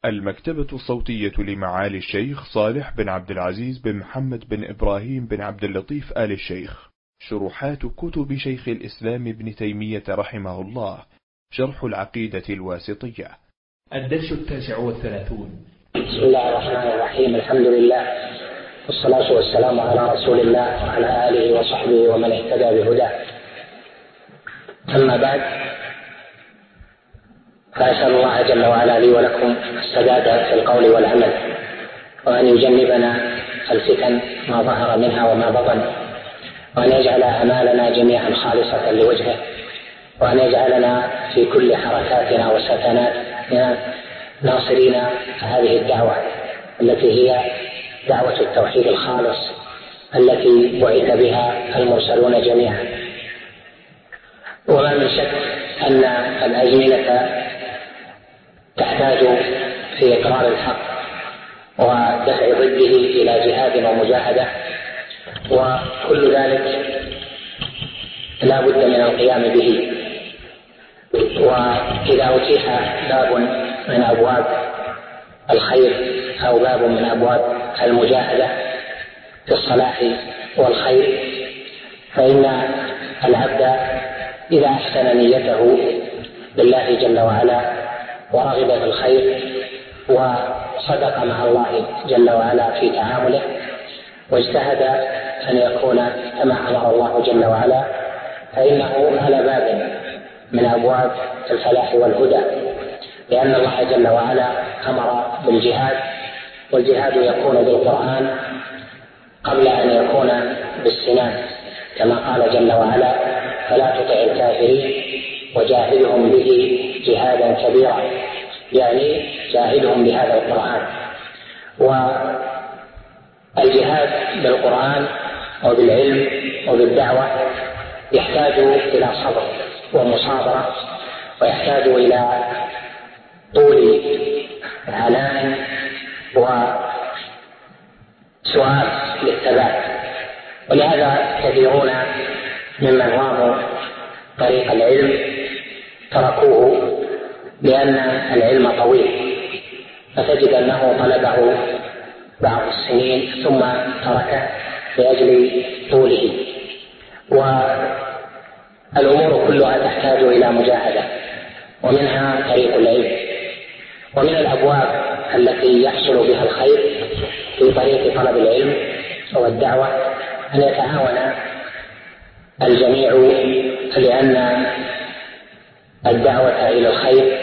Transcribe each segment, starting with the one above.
المكتبة الصوتية لمعالي الشيخ صالح بن عبد العزيز بن محمد بن إبراهيم بن عبد اللطيف آل الشيخ. شروحات كتب شيخ الإسلام ابن تيمية رحمه الله. شرح العقيدة الواسطية. الدرس 39. بسم الله الرحمن الرحيم. الحمد لله والصلاة والسلام على رسول الله وعلى آله وصحبه ومن اهتدى بهداه. أما بعد، فأسأل الله جل وعلا لي ولكم السداد في القول والعمل، وأن يجنبنا الفتن ما ظهر منها وما بطن، وأن يجعل أعمالنا جميعا خالصة لوجهه، وأن يجعلنا في كل حركاتنا وسكناتنا ناصرين هذه الدعوة التي هي دعوة التوحيد الخالص التي بعث بها المرسلون جميعا. وما من شك أن الأزمنة تحتاج في إقرار الحق ودفع ضده إلى جهاد ومجاهدة، وكل ذلك لا بد من القيام به. وإذا أتيح باب من أبواب الخير أو باب من أبواب المجاهدة في الصلاح والخير، فإن العبد إذا أحسن نيته بالله جل وعلا ورغب في الخير وصدق مع الله جل وعلا في تعامله واجتهد أن يكون كما أمر الله جل وعلا، فإنه على باب من أبواب الفلاح والهدى، لأن الله جل وعلا أمر بالجهاد، والجهاد يكون بالقرآن قبل أن يكون بالسنان، كما قال جل وعلا: فلا تطع الكافرين وجاهدهم به جهادا كبيرا، يعني جاهدهم بهذا القرآن. والجهاد بالقرآن وبالعلم وبالدعوة يحتاج إلى صبر ومصابرة، ويحتاج إلى طول عناء وسؤال للثبات. ولهذا كثيرون ممن راموا طريق العلم تركوه لأن العلم طويل، فتجد أنه طلبه بعض السنين ثم تركه لأجل طوله. والأمور كلها تحتاج إلى مجاهدة، ومنها طريق العلم. ومن الأبواب التي يحصل بها الخير في طريق طلب العلم والدعوة أن يتعاون الجميع، لأن الدعوة إلى الخير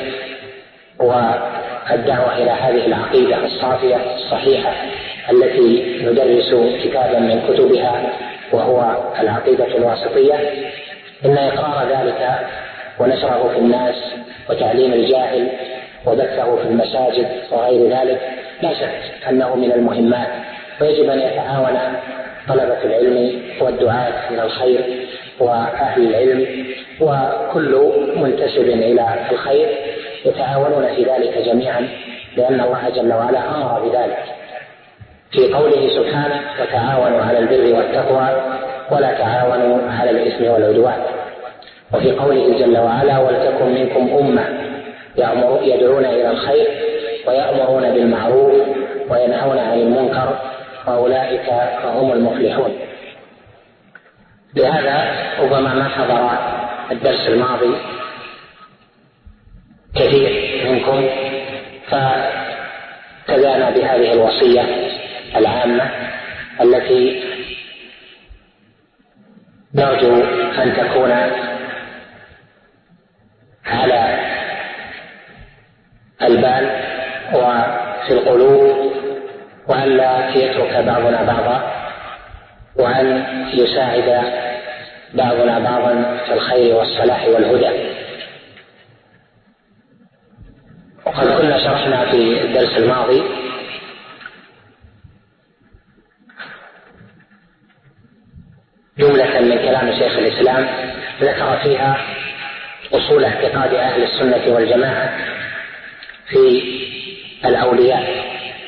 والدعوة إلى هذه العقيدة الصافية الصحيحة التي ندرس كتابا من كتبها وهو العقيدة الواسطية، إن إقرار ذلك ونشره في الناس وتعليم الجاهل وبثه في المساجد وغير ذلك لا شك أنه من المهمات، ويجب أن يتعاون طلبة العلم والدعاة إلى الخير وأهل العلم وكل منتسب إلى الخير يتعاونون في ذلك جميعا، لأن الله جل وعلا أمر بذلك في قوله سبحانه: وتعاونوا على البر والتقوى ولا تعاونوا على الإثم والعدوان. وفي قوله جل وعلا: ولتكن منكم أمة يدعون إلى الخير ويأمرون بالمعروف وينهون عن المنكر وأولئك هم المفلحون. لهذا ربما ما حضر الدرس الماضي كثير منكم، فابتدأنا بهذه الوصية العامة التي نرجو أن تكون على البال وفي القلوب، وأن لا يترك بعضنا بعضا، وأن يساعد بعضنا بعضا في الخير والصلاح والهدى. وقد كنا شرحنا في الدرس الماضي جملة من كلام شيخ الإسلام ذكر فيها أصول اعتقاد أهل السنة والجماعة في الأولياء،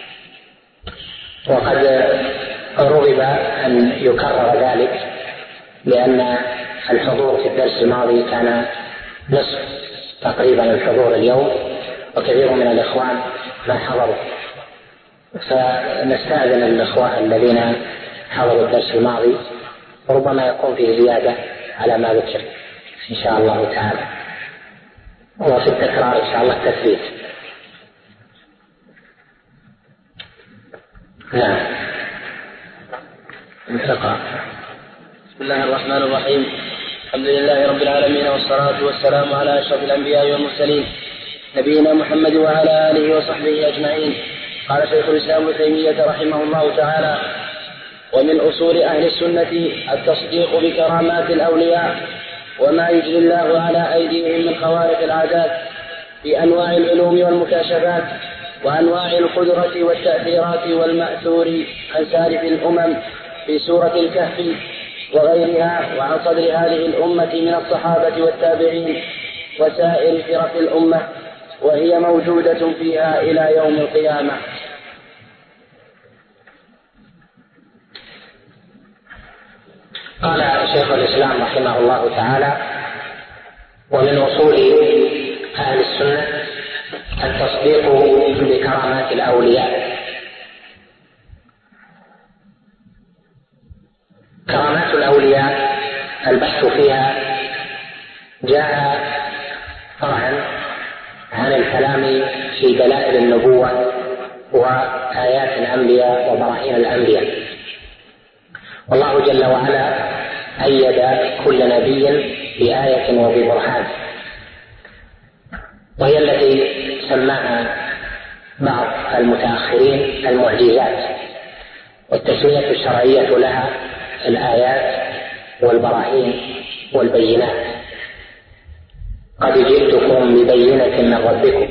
وقد رغب أن يكرر ذلك لأن الحضور في الدرس الماضي كان نصف تقريبا الحضور اليوم، وكثير من الإخوان ما حضروا، فنستأذن الإخوة الذين حضروا الدرس الماضي، ربما يكون فيه زيادة على ما ذكر إن شاء الله تعالى، وفي التكرار إن شاء الله التثبيت. نعم. بسم الله الرحمن الرحيم. الحمد لله رب العالمين، والصلاة والسلام على أشرف الأنبياء والمرسلين نبينا محمد وعلى آله وصحبه أجمعين. قال شيخ الإسلام ابن تيمية رحمه الله تعالى: ومن أصول أهل السنة التصديق بكرامات الأولياء وما يجري الله على أيديهم من خوارق العادات في أنواع العلوم والمكاشفات وأنواع القدرة والتأثيرات والمأثور عن سالف الأمم في سورة الكهف وغيرها، وعن صدر هذه الأمة من الصحابة والتابعين وسائر فرق الأمة، وهي موجودة فيها إلى يوم القيامة. قال شيخ الإسلام رحمه الله تعالى: ومن أصول أهل السنة التصديق بكرامات الأولياء. كرامات الأولياء البحث فيها جاء فرعا عن الكلام في دلائل النبوة وآيات الأنبياء وبراهين الأنبياء. والله جل وعلا أيد كل نبي بآية وببرهان، وهي التي سماها بعض المتأخرين المعجزات، والتسمية الشرعية لها الآيات والبراهين والبينات. قد جئتكم ببينة من ربكم،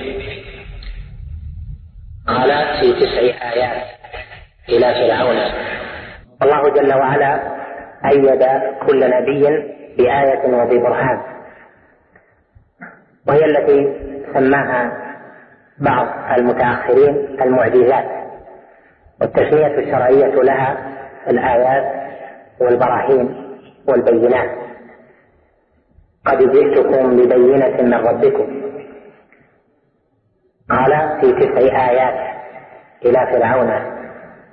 قال في 9 آيات إلى فرعون. الله جل وعلا أيد كل نبي بآية وببرهان، وهي التي سماها بعض المتأخرين المعجزات، والتسمية الشرعية لها الآيات والبراهين والبينات. قد جئتكم ببينة من ربكم، قال في 9 آيات إلى فرعون.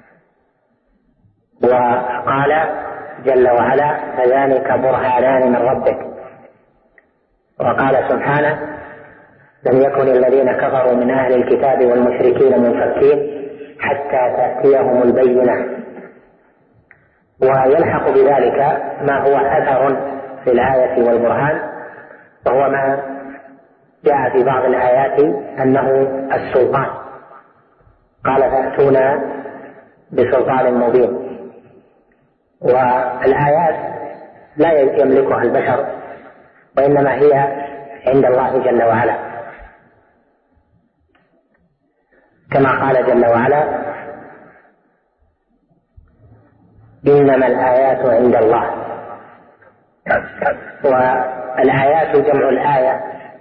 وقال جل وعلا: فذلك برهانان من ربك. وقال سبحانه: لم يكن الذين كفروا من أهل الكتاب والمشركين منفكين حتى تأتيهم البينة. ويلحق بذلك ما هو أثر في الآية والبرهان، وهو ما جاء في بعض الآيات أنه السلطان، قال: فأتونا بسلطان مبين. والآيات لا يملكها البشر، وإنما هي عند الله جل وعلا، كما قال جل وعلا: إنما الآيات عند الله. والآيات جمع الآية،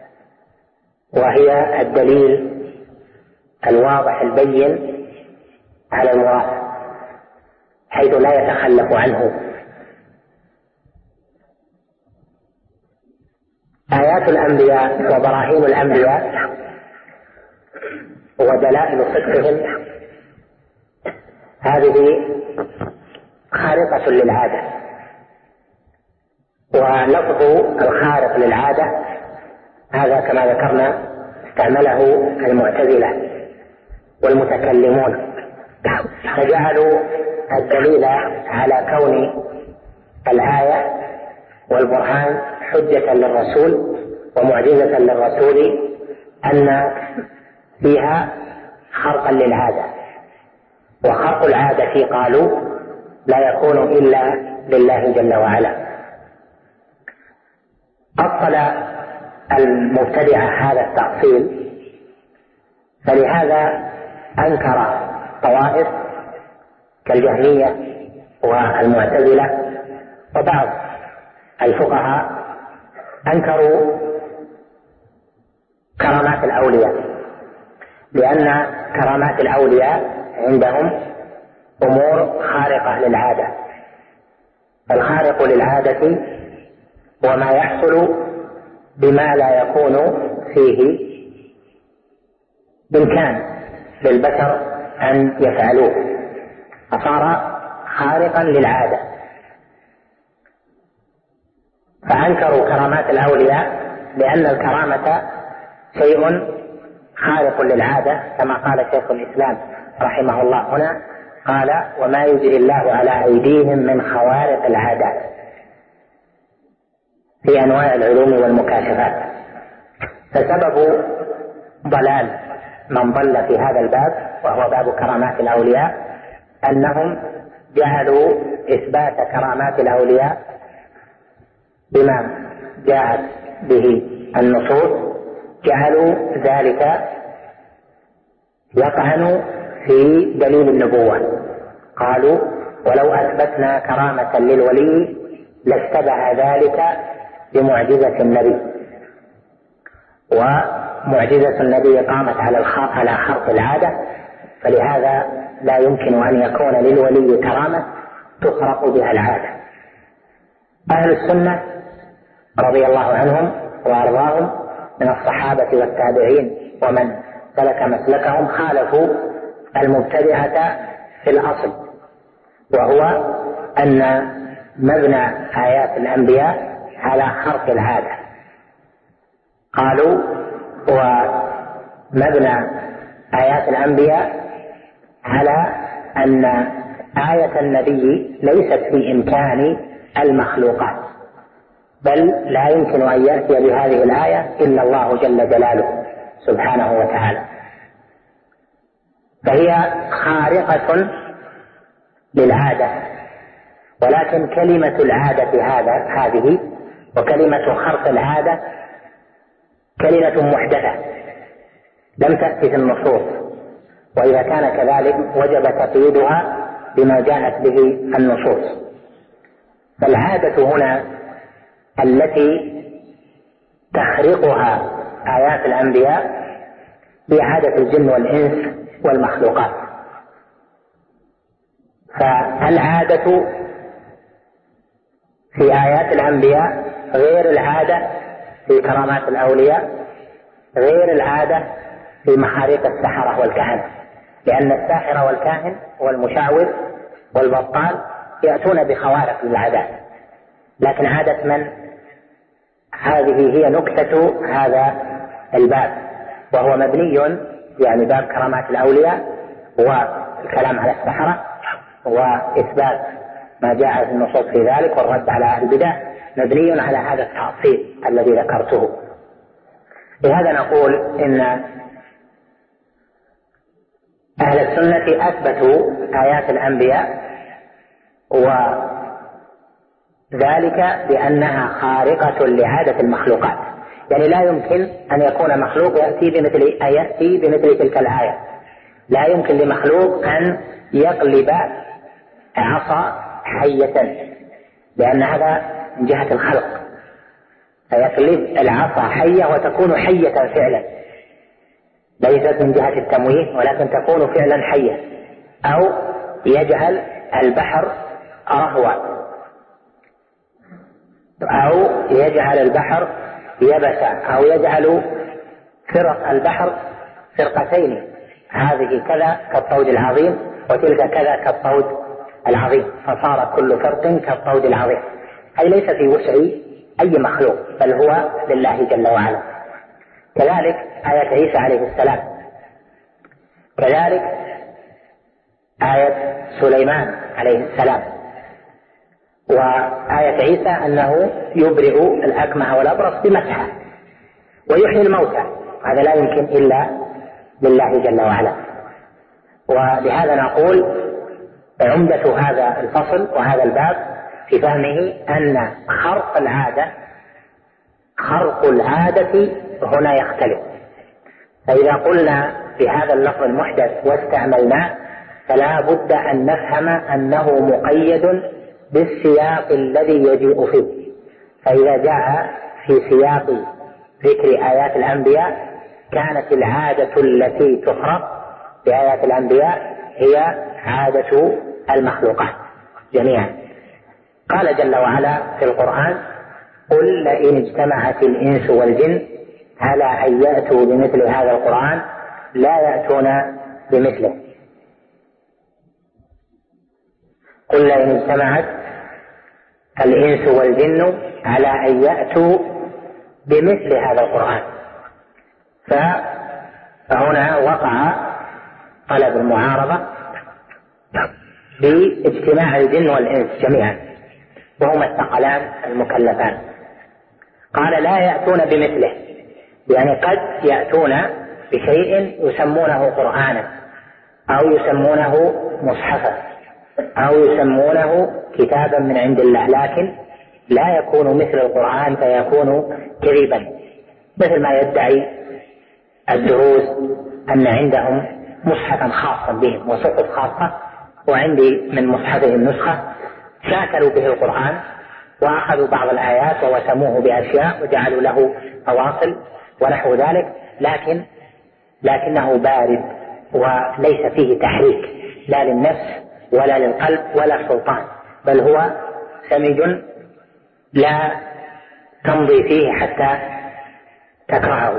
وهي الدليل الواضح البين على المراد، حيث لا يتخلف عنه. آيات الأنبياء وبراهين الأنبياء ودلائل صدقهم هذه خارقة للعادة. ولفظ الخارق للعادة هذا كما ذكرنا استعمله المعتزلة والمتكلمون، فجعلوا الدليل على كون الآية والبرهان حجة للرسول ومعجزة للرسول أن فيها خرقا للعادة. وخرق العادة قالوا لا يكون إلا لله جل وعلا. أصل المبتدعة هذا التأصيل، فلهذا أنكر طوائف كالجهمية والمعتزلة وبعض الفقهاء أنكروا كرامات الأولياء، لأن كرامات الأولياء عندهم أمور خارقة للعادة. الخارق للعادة وما يحصل بما لا يكون فيه إمكان للبشر أن يفعلوه، فصار خارقا للعادة. فأنكروا كرامات الأولياء لأن الكرامة شيء خارق للعادة، كما قال شيخ الإسلام رحمه الله هنا، قال: وما يجري الله على أيديهم من خوارق العادات في أنواع العلوم والمكاشفات. فسبب ضلال من ضل في هذا الباب، وهو باب كرامات الأولياء، أنهم جعلوا إثبات كرامات الأولياء بما جاءت به النصوص، جعلوا ذلك يطعن في دليل النبوة. قالوا: ولو أثبتنا كرامة للولي لاشتبه ذلك بمعجزة النبي، ومعجزة النبي قامت على خرق العادة، فلهذا لا يمكن أن يكون للولي كرامة تخرق بها العادة. أهل السنة رضي الله عنهم وأرضاهم من الصحابة والتابعين ومن سلك مسلكهم خالفوا المبتدعة في الأصل، وهو أن مبنى آيات الأنبياء على خرق العادة. قالوا: ومبنى آيات الأنبياء على أن آية النبي ليست في إمكان المخلوقات، بل لا يمكن أن يأتي بهذه الآية إلا الله جل جلاله سبحانه وتعالى، فهي خارقة للعادة. ولكن كلمة العادة هذه وكلمة خرق العادة كلمة محدثة لم تأتي في النصوص، وإذا كان كذلك وجب تقييدها بما جاءت به النصوص. فالعادة هنا التي تخرقها آيات الأنبياء هي عادة الجن والإنس والمخلوقات. فالعادة في آيات الأنبياء غير العادة في كرامات الأولياء، غير العادة في محارق السحرة والكهنة، لأن الساحر والكاهن والمشعوذ والبطال يأتون بخوارق للعادات، لكن عادة من؟ هذه هي نكتة هذا الباب، وهو مبني يعني باب كرامات الأولياء والكلام على السحرة وإثبات ما جاء في النصوص في ذلك والرد على أهل البدع، مبني على هذا التعصيب الذي ذكرته. لهذا نقول إن أهل السنة أثبتوا آيات الأنبياء، وذلك بأنها خارقة لعادة المخلوقات. يعني لا يمكن أن يكون مخلوق يأتي بمثل تلك الآية. لا يمكن لمخلوق أن يقلب عصا حية، لأن هذا من جهة الخلق، فيقلب العصا حية وتكون حية فعلا، ليست من جهة التمويه ولكن تكون فعلا حية. أو يجعل البحر رهوا، أو يجعل البحر يبسا، أو يجعل فرق البحر فرقتين، هذه كذا كالطود العظيم وتلك كذا كالطود العظيم، فصار كل فرق كالطود العظيم. أي ليس في وسع أي مخلوق، بل هو لله جل وعلا. كذلك آية عيسى عليه السلام، كذلك آية سليمان عليه السلام، وآية عيسى أنه يبرئ الأكمه والأبرص بمسحه ويحيي الموتى، هذا لا يمكن إلا لله جل وعلا. ولهذا نقول عمدة هذا الفصل وهذا الباب في فهمه أن خرق العادة هنا يختلف. فإذا قلنا بهذا اللفظ المحدث واستعملناه فلا بد أن نفهم أنه مقيد بالسياق الذي يجيء فيه. فإذا جاء في سياق ذكر آيات الأنبياء كانت العادة التي تخرق بآيات الأنبياء هي عادة المخلوقات جميعا. قال جل وعلا في القرآن: قل لئن اجتمعت الإنس والجن على أن يأتوا بمثل هذا القرآن لا يأتون بمثله. قل إن اجتمعت الإنس والجن على أن يأتوا بمثل هذا القرآن. فهنا وقع طلب المعارضة باجتماع الجن والإنس جميعا وهما الثقلان المكلفان. قال لا يأتون بمثله، يعني قد يأتون بشيء يسمونه قرآنا أو يسمونه مصحفا أو يسمونه كتابا من عند الله، لكن لا يكون مثل القرآن فيكون كذبا، مثل ما يدعي الدروز أن عندهم مصحفا خاصا بهم وصحف خاصة، وعندي من مصحفهم نسخة شاكلوا به القرآن وأخذوا بعض الآيات ووسموه بأشياء وجعلوا له فواصل ونحو ذلك، لكنه بارد وليس فيه تحريك لا للنفس ولا للقلب ولا السلطان، بل هو سمج لا تمضي فيه حتى تكرهه.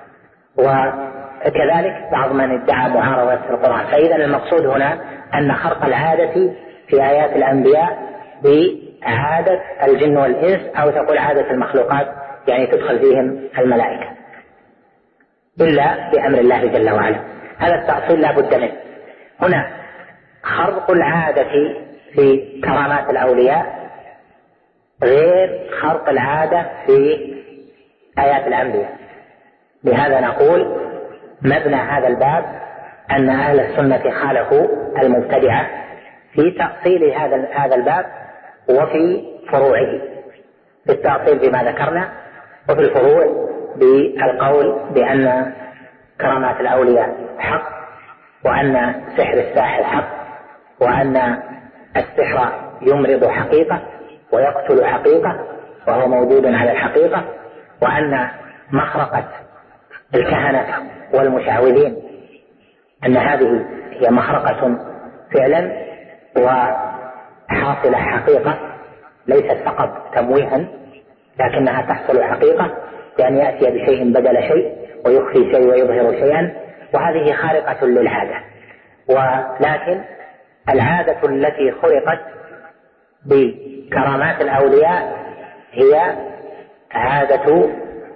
وكذلك بعض من ادعى معارضة القرآن. فإذا المقصود هنا أن خرق العادة في آيات الأنبياء بعادة الجن والإنس، أو تقول عادة المخلوقات، يعني تدخل فيهم الملائكة إلا بأمر الله جل وعلا. هذا التأصيل لا بد منه. هنا خرق العادة في كرامات الأولياء غير خرق العادة في آيات الأنبياء. لهذا نقول مبنى هذا الباب أن أهل السنة خالفوا المبتدعة في تأصيل هذا الباب وفي فروعه، في التأصيل بما ذكرنا، وفي الفروع بالقول بأن كرامات الأولياء حق، وأن سحر الساحر حق، وأن السحر يمرض حقيقة ويقتل حقيقة وهو موجود على الحقيقة، وأن مخرقة الكهنة والمشعوذين أن هذه هي مخرقة فعلا وحاصلة حقيقة، ليست فقط تمويها لكنها تحصل حقيقة، بأن يأتي بشيء بدل شيء ويخفي شيء ويظهر شيئا، وهذه خارقة للعادة. ولكن العادة التي خلقت بكرامات الأولياء هي عادة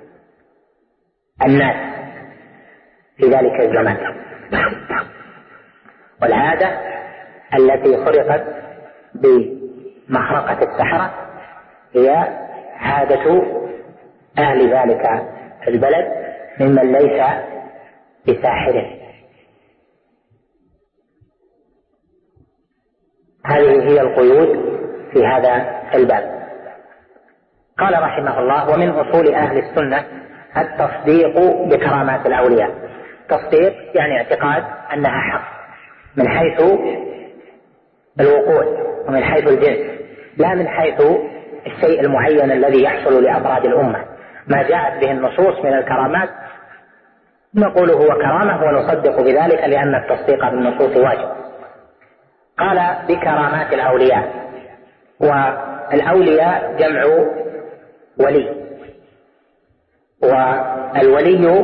الناس في ذلك الزمان، والعادة التي خلقت بمخرقة السحرة هي عادة أهل ذلك البلد ممن ليس بساحر. هذه هي القيود في هذا الباب. قال رحمه الله: ومن أصول أهل السنة التصديق بكرامات الأولياء. تصديق يعني اعتقاد أنها حق من حيث الوقوع ومن حيث الجنس، لا من حيث الشيء المعين الذي يحصل لأفراد الأمة. ما جاءت به النصوص من الكرامات نقول هو كرامة ونصدق بذلك لأن التصديق بالنصوص واجب. قال بكرامات الأولياء، والأولياء جمع ولي، والولي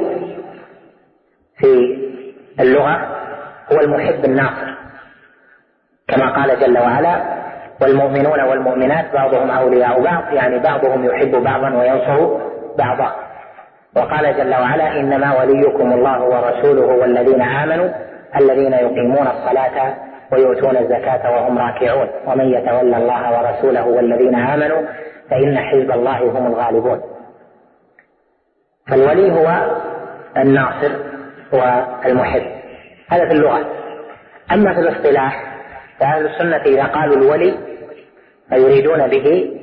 في اللغة هو المحب الناصر، كما قال جل وعلا: والمؤمنون والمؤمنات بعضهم أولياء بعض، يعني بعضهم يحب بعضا وينصر بعضا. وقال جل وعلا: إنما وليكم الله ورسوله والذين آمنوا الذين يقيمون الصلاة ويؤتون الزكاة وهم راكعون ومن يتولى الله ورسوله والذين آمنوا فإن حزب الله هم الغالبون. فالولي هو الناصر والمحب، هذا في اللغة. أما في الاصطلاح فأهل السنة إذا قالوا الولي فيريدون به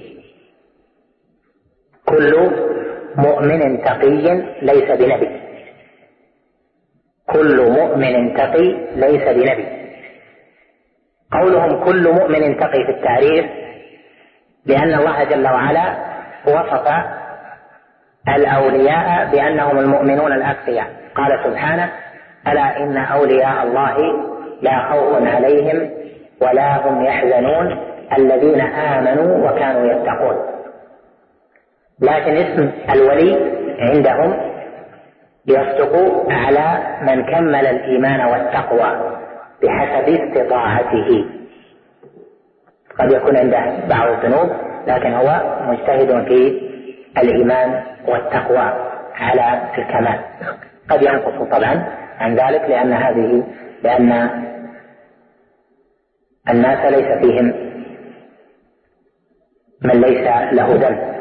كل مؤمن تقي ليس بنبي، كل مؤمن تقي ليس بنبي. قولهم كل مؤمن تقي في التعريف لأن الله جل وعلا وصف الأولياء بأنهم المؤمنون الأتقياء. قال سبحانه: ألا إن أولياء الله لا خوف عليهم ولا هم يحزنون الذين آمنوا وكانوا يتقون. لكن اسم الولي عندهم يصدق على من كمل الإيمان والتقوى بحسب استطاعته. قد يكون عنده بعض الذنوب لكن هو مجتهد في الإيمان والتقوى على الكمال. قد ينقص طبعا عن ذلك لأن الناس ليس فيهم من ليس له ذنب.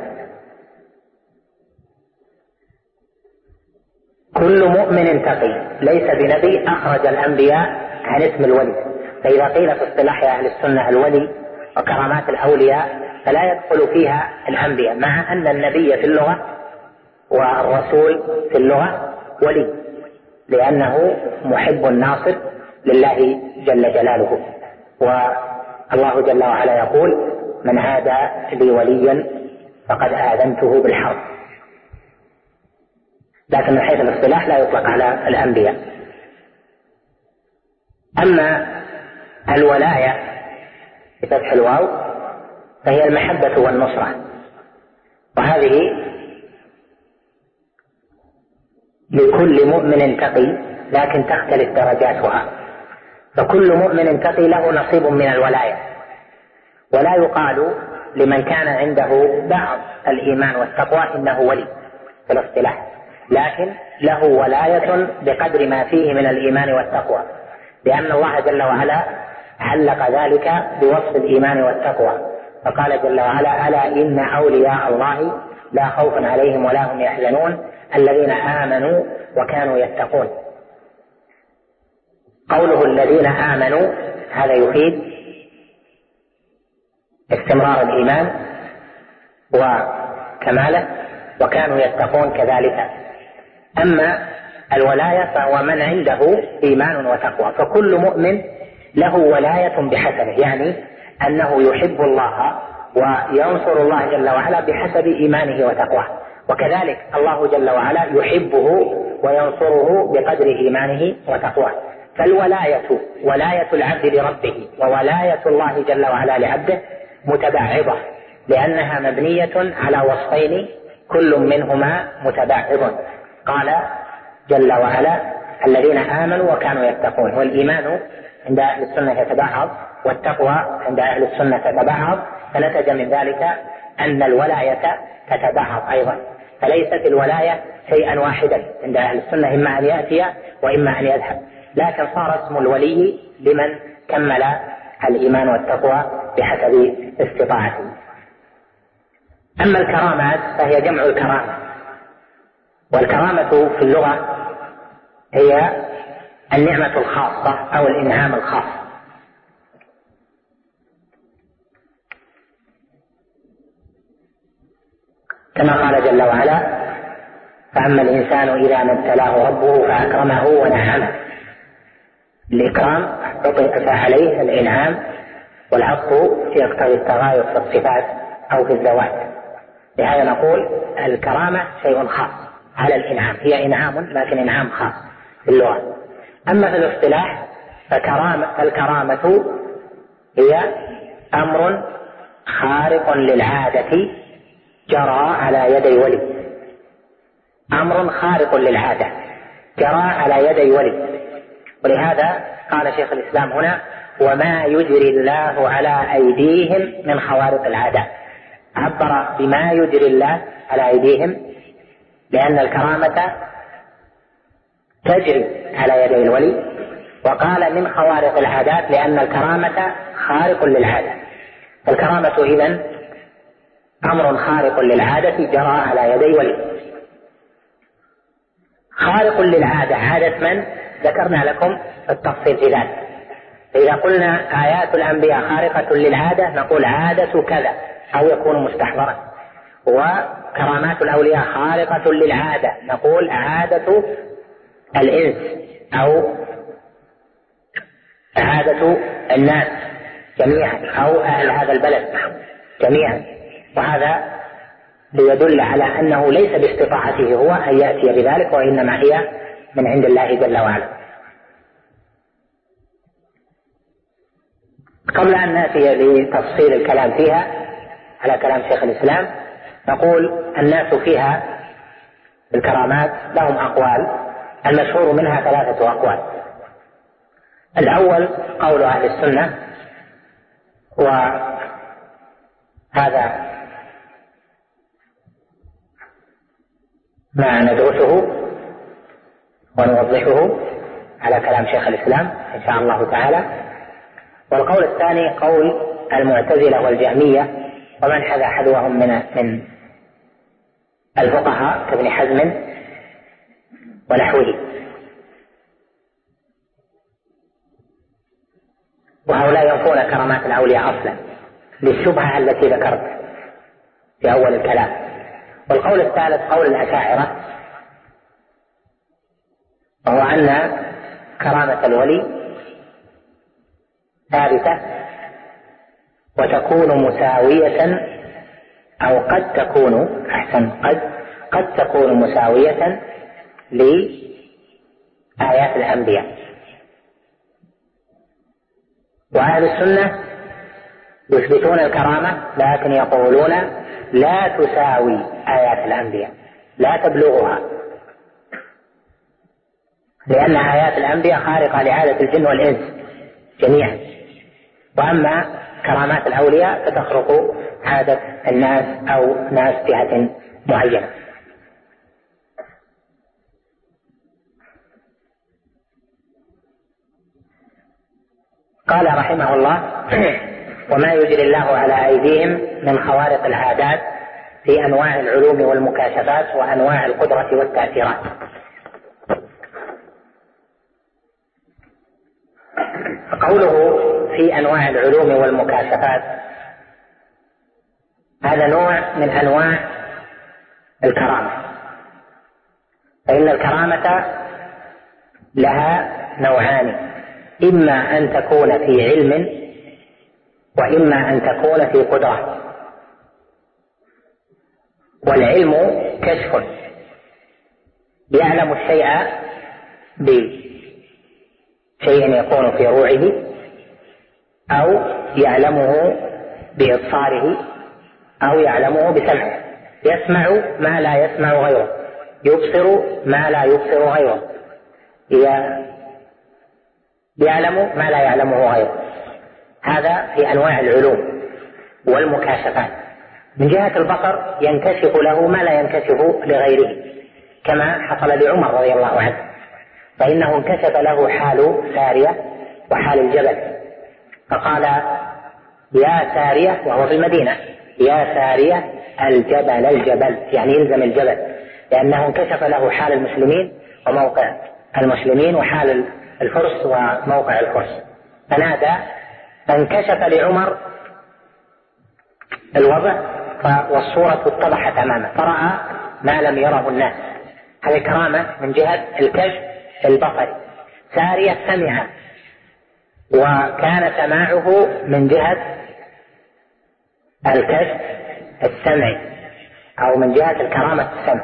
كل مؤمن تقي ليس بنبي أخرج الأنبياء عن اسم الولي. فإذا قيل في اصطلاح أهل السنة الولي وكرامات الأولياء فلا يدخل فيها الأنبياء، مع أن النبي في اللغة والرسول في اللغة ولي، لأنه محب ناصر لله جل جلاله. والله جل وعلا يقول: من عادى لي وليا فقد آذنته بالحرب. لكن من حيث الاصطلاح لا يطلق على الأنبياء. أما الولاية بفتح الواو فهي المحبة والنصرة، وهذه لكل مؤمن تقي لكن تختلف درجاتها. فكل مؤمن تقي له نصيب من الولاية، ولا يقال لمن كان عنده بعض الإيمان والتقوى إنه ولي في الاصطلاح، لكن له ولاية بقدر ما فيه من الإيمان والتقوى، لأن الله جل وعلا علق ذلك بوصف الإيمان والتقوى، فقال جل وعلا: ألا إن أولياء الله لا خوف عليهم ولا هم يحزنون الذين آمنوا وكانوا يتقون. قوله الذين آمنوا هذا يفيد استمرار الإيمان وكماله، وكانوا يتقون كذلك. أما الولاية فهو من عنده إيمان وتقوى، فكل مؤمن له ولاية بحسبه، يعني أنه يحب الله وينصر الله جل وعلا بحسب إيمانه وتقواه، وكذلك الله جل وعلا يحبه وينصره بقدر إيمانه وتقواه. فالولاية ولاية العبد لربه وولاية الله جل وعلا لعبده متباعضة، لأنها مبنية على وصفين كل منهما متباعض. قال جل وعلا: الذين آمنوا وكانوا يتقون. والإيمان عند أهل السنة يتباعض، والتقوى عند أهل السنة تتباعض، فنتج من ذلك أن الولاية تتباعض أيضا، فليست الولاية شيئا واحدا عند أهل السنة، إما أن يأتي وإما أن يذهب، لكن صار اسم الولي لمن كمل الإيمان والتقوى بحسب استطاعته. أما الكرامات فهي جمع الكرامة، والكرامة في اللغة هي النعمة الخاصة أو الإنعام الخاص. كما قال جل وعلا: فأما الإنسان إذا ما ابتلاه ربه فأكرمه ونعمه. الإكرام أطلق عليه الإنعام، والعطف يقتضي التغاير في الصفات أو في الذوات، لهذا نقول الكرامة شيء خاص على الإنعام، هي إنعام لكن إنعام خاص في اللغة. أما في الاصطلاح فالكرامة هي أمر خارق للعادة جرى على يدي ولي، أمر خارق للعادة جرى على يدي ولي. ولهذا قال شيخ الإسلام هنا: وما يجري الله على أيديهم من خوارق العادة. عبر بما يجري الله على أيديهم لأن الكرامة تجري على يدي الولي، وقال من خوارق العادات لأن الكرامة خارق للعادة. الكرامة إذن أمر خارق للعادة جرى على يدي ولي. خارق للعادة عادة من؟ ذكرنا لكم التفصيل في ذلك. فإذا قلنا آيات الأنبياء خارقة للعادة نقول عادة كذا أو يكون مستحضرا، وكرامات الأولياء خارقة للعادة نقول عادة الإنس أو عادة الناس جميعا أو أهل هذا البلد جميعا. وهذا ليدل على أنه ليس باستطاعته هو أن يأتي بذلك، وإنما هي من عند الله جل وعلا. قبل أن نأتي لتفصيل الكلام فيها على كلام شيخ الإسلام، نقول الناس فيها الكرامات لهم أقوال، المشهور منها 3 أقوال. الأول قول أهل السنة، وهذا ما ندرسه ونوضحه على كلام شيخ الإسلام إن شاء الله تعالى. والقول الثاني قول المعتزلة والجهمية ومن حذا حذوهم من الفقهاء كابن حزم ونحوه، وهؤلاء ينفون كرامات الأولياء أصلا للشبهة التي ذكرت في أول الكلام. والقول الثالث قول الأشاعرة، وهو أن كرامة الولي ثابتة وتكون مساوية، أو قد تكون قد تكون مساوية لآيات الأنبياء. وأهل السنة يثبتون الكرامة لكن يقولون لا تساوي آيات الأنبياء، لا تبلغها، لأن آيات الأنبياء خارقة لعادة الجن والإنس جميعا، وأما كرامات الأولياء فتخرق عادة الناس أو ناس جهة معينة. قال رحمه الله: وما يجري الله على أيديهم من خوارق العادات في أنواع العلوم والمكاشفات وأنواع القدرة والتأثيرات. قوله في أنواع العلوم والمكاشفات هذا نوع من أنواع الكرامة، فإن الكرامة لها نوعان: إما أن تكون في علم وإما أن تكون في قدرة. والعلم كشف، يعلم الشيء بشيء يكون في روعه، أو يعلمه بإبصاره، أو يعلمه بسمعه، يسمع ما لا يسمع غيره، يبصر ما لا يبصر غيره، يعلم ما لا يعلمه غيره. هذا في أنواع العلوم والمكاشفات. من جهة البصر ينكشف له ما لا ينكشف لغيره، كما حصل لعمر رضي الله عنه، فإنه انكشف له حال سارية وحال الجبل، فقال: يا سارية، وهو في المدينة: يا سارية الجبل الجبل، يعني يلزم الجبل، لأنه انكشف له حال المسلمين وموقع المسلمين وحال الفرس وموقع الفرس، فنادى، فانكشف لعمر الوضع والصورة اتضحت أمامه، فرأى ما لم يره الناس. هذه كرامة من جهة الكشف البصري. سارية سمع، وكان سماعه من جهة الكشف السمعي، أو من جهة الكرامة السمع،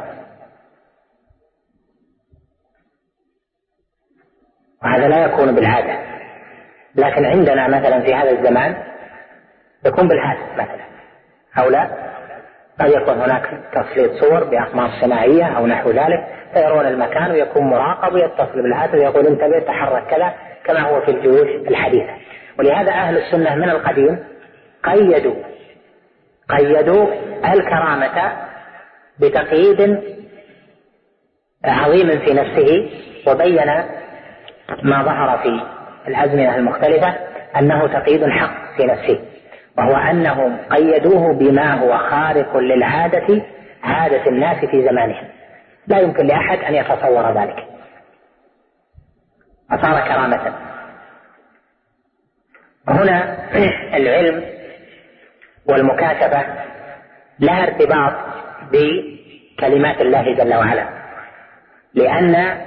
وهذا لا يكون بالعادة. لكن عندنا مثلا في هذا الزمان يكون بالهاتف مثلا، أو لا، قد يكون هناك تسليط صور بأقمار صناعية أو نحو ذلك، فيرون المكان ويكون مراقب ويتصل بالهاتف ويقول: انتبه، تحرك كذا، كما هو في الجيوش الحديثة. ولهذا أهل السنة من القديم قيدوا الكرامة بتقييد عظيم في نفسه، وبين ما ظهر في الأزمنة المختلفة أنه تقييد حق في نفسه، وهو أنهم قيدوه بما هو خارق للعادة، عادة الناس في زمانهم، لا يمكن لأحد أن يتصور ذلك، فصار كرامة. هنا العلم والمكاشفة لها ارتباط بكلمات الله جل وعلا، لأن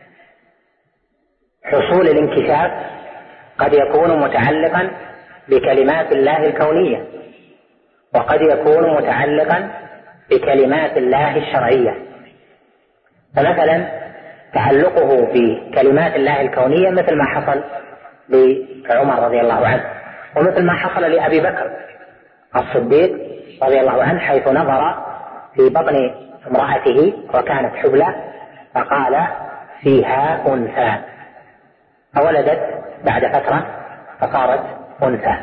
حصول الانكشاف قد يكون متعلقا بكلمات الله الكونية، وقد يكون متعلقا بكلمات الله الشرعية. فمثلا تعلقه بكلمات الله الكونية مثل ما حصل لعمر رضي الله عنه، ومثل ما حصل لأبي بكر الصديق رضي الله عنه، حيث نظر في بطن امرأته وكانت حبلى فقال فيها أنثى، فولدت بعد فترة فصارت أنثى.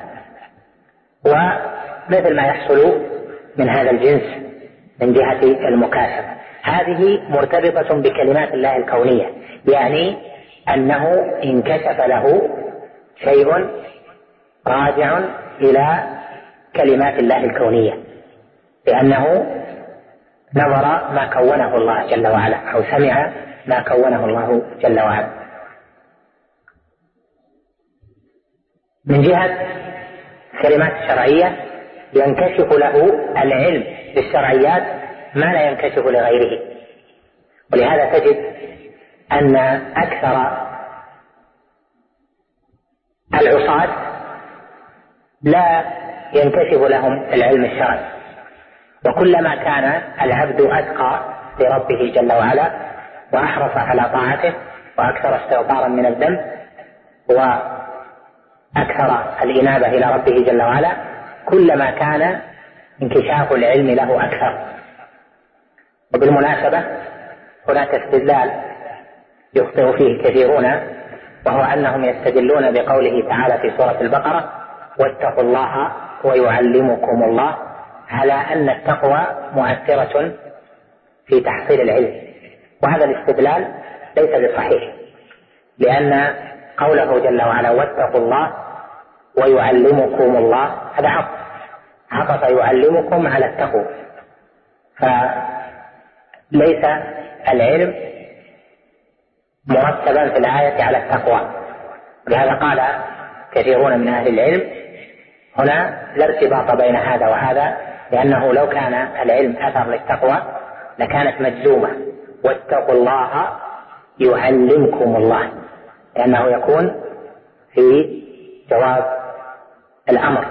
ومثل ما يحصل من هذا الجنس من جهة المكاشفة، هذه مرتبطة بكلمات الله الكونية، يعني أنه انكشف له شيء راجع إلى كلمات الله الكونية، لأنه نظر ما كونه الله جل وعلا أو سمع ما كونه الله جل وعلا. من جهة الكلمات الشرعية ينكشف له العلم بالشرعيات ما لا ينكشف لغيره، ولهذا تجد أن أكثر العصاة لا ينكشف لهم العلم الشرعي، وكلما كان العبد أتقى لربه جل وعلا وأحرص على طاعته وأكثر استغفارا من الذنب وأكثر الإنابة إلى ربه جل وعلا، كلما كان انكشاف العلم له أكثر. وبالمناسبة هناك استدلال يخطئ فيه كثيرون، وهو أنهم يستدلون بقوله تعالى في سورة البقرة واتقوا الله ويعلمكم الله على أن التقوى مؤثرة في تحصيل العلم، وهذا الاستدلال ليس بصحيح، لأن قوله جل وعلا واتقوا الله ويعلمكم الله هذا عطف يعلمكم على التقوى، فليس العلم مرتبا في الآية على التقوى. لهذا قال كثيرون من أهل العلم هنا لا ارتباط بين هذا وهذا، لأنه لو كان العلم أثر للتقوى لكانت مجزومة واتقوا الله يعلمكم الله، لأنه يكون في جواب الأمر،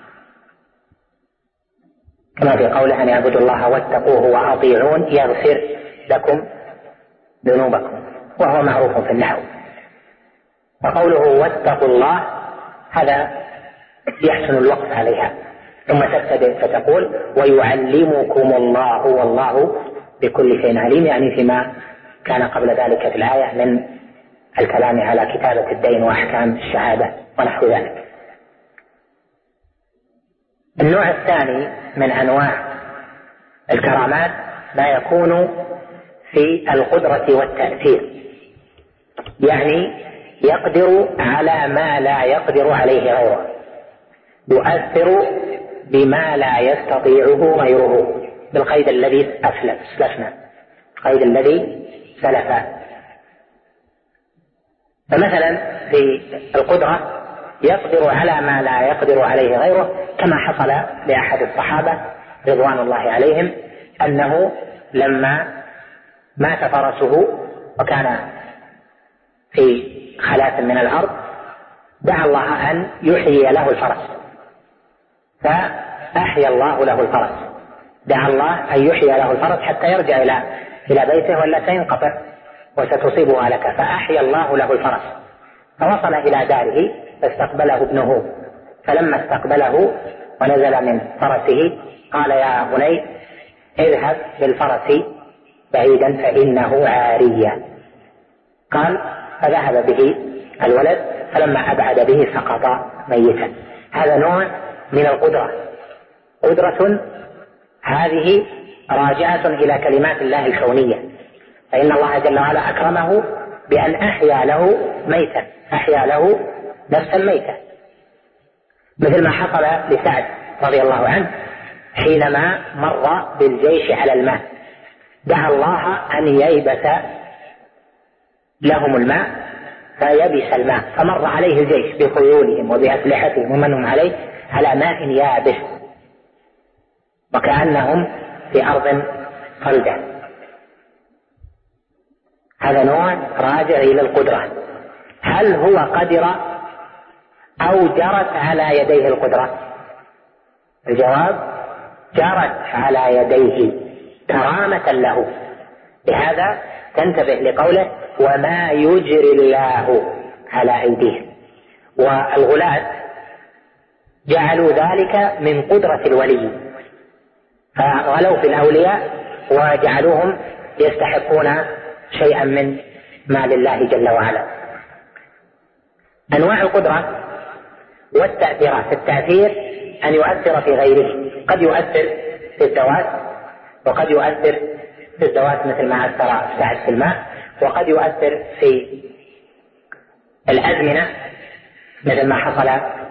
كما في قوله أن يعبدوا الله واتقوه وأطيعون يغفر لكم ذنوبكم، وهو معروف في النحو. وقوله واتقوا الله هذا يحسن الوقف عليها، ثم تبتدئ فتقول ويعلمكم الله والله بكل شيء عليم، يعني فيما كان قبل ذلك في الآية من الكلام على كتابة الدين وأحكام الشهادة ونحو ذلك. النوع الثاني من أنواع الكرامات ما يكون في القدرة والتأثير، يعني يقدر على ما لا يقدر عليه غيره، يؤثر بما لا يستطيعه غيره، بالقيد الذي أسلفنا، القيد الذي سلف. فمثلا في القدرة يقدر على ما لا يقدر عليه غيره، كما حصل لأحد الصحابة رضوان الله عليهم أنه لما مات فرسه وكان في خلاف من الأرض دعا الله أن يحيي له الفرس، فأحيا الله له الفرس، دعا الله أن يحيي له الفرس حتى يرجع إلى بيته ولا سينقطع وستصيبه هلكة، فأحيا الله له الفرس، فوصل إلى داره فاستقبله ابنه، فلما استقبله ونزل من فرسه قال يا بني اذهب بالفرس بعيدا فإنه عارية، قال فذهب به الولد، فلما أبعد به سقط ميتا. هذا نوع من القدرة، قدرة هذه راجعة إلى كلمات الله الكونية، فإن الله جل وعلا أكرمه بأن أحيا له ميتا، أحيا له نفسا ميتا، مثل ما حصل لسعد رضي الله عنه حينما مر بالجيش على الماء، دعا الله أن ييبس لهم الماء فيبس الماء، فمر عليه الجيش بخيولهم وبأسلحتهم ومنهم عليه على ماء يابس وكأنهم في أرض خلدة. هذا نوع راجع إلى القدرة. هل هو قدر أو جرت على يديه القدرة؟ الجواب جرت على يديه كرامة له، لهذا تنتبه لقوله وما يجري الله على أيديهم. والغلاة جعلوا ذلك من قدرة الولي، فغلوا في الأولياء وجعلوهم يستحقون شيئا من مال الله جل وعلا. أنواع القدرة والتأثيرات: التأثير أن يؤثر في غيره، قد يؤثر في الذوات، وقد يؤثر في الذوات مثل ما أثر في الماء، وقد يؤثر في الأزمنة مثل ما حصل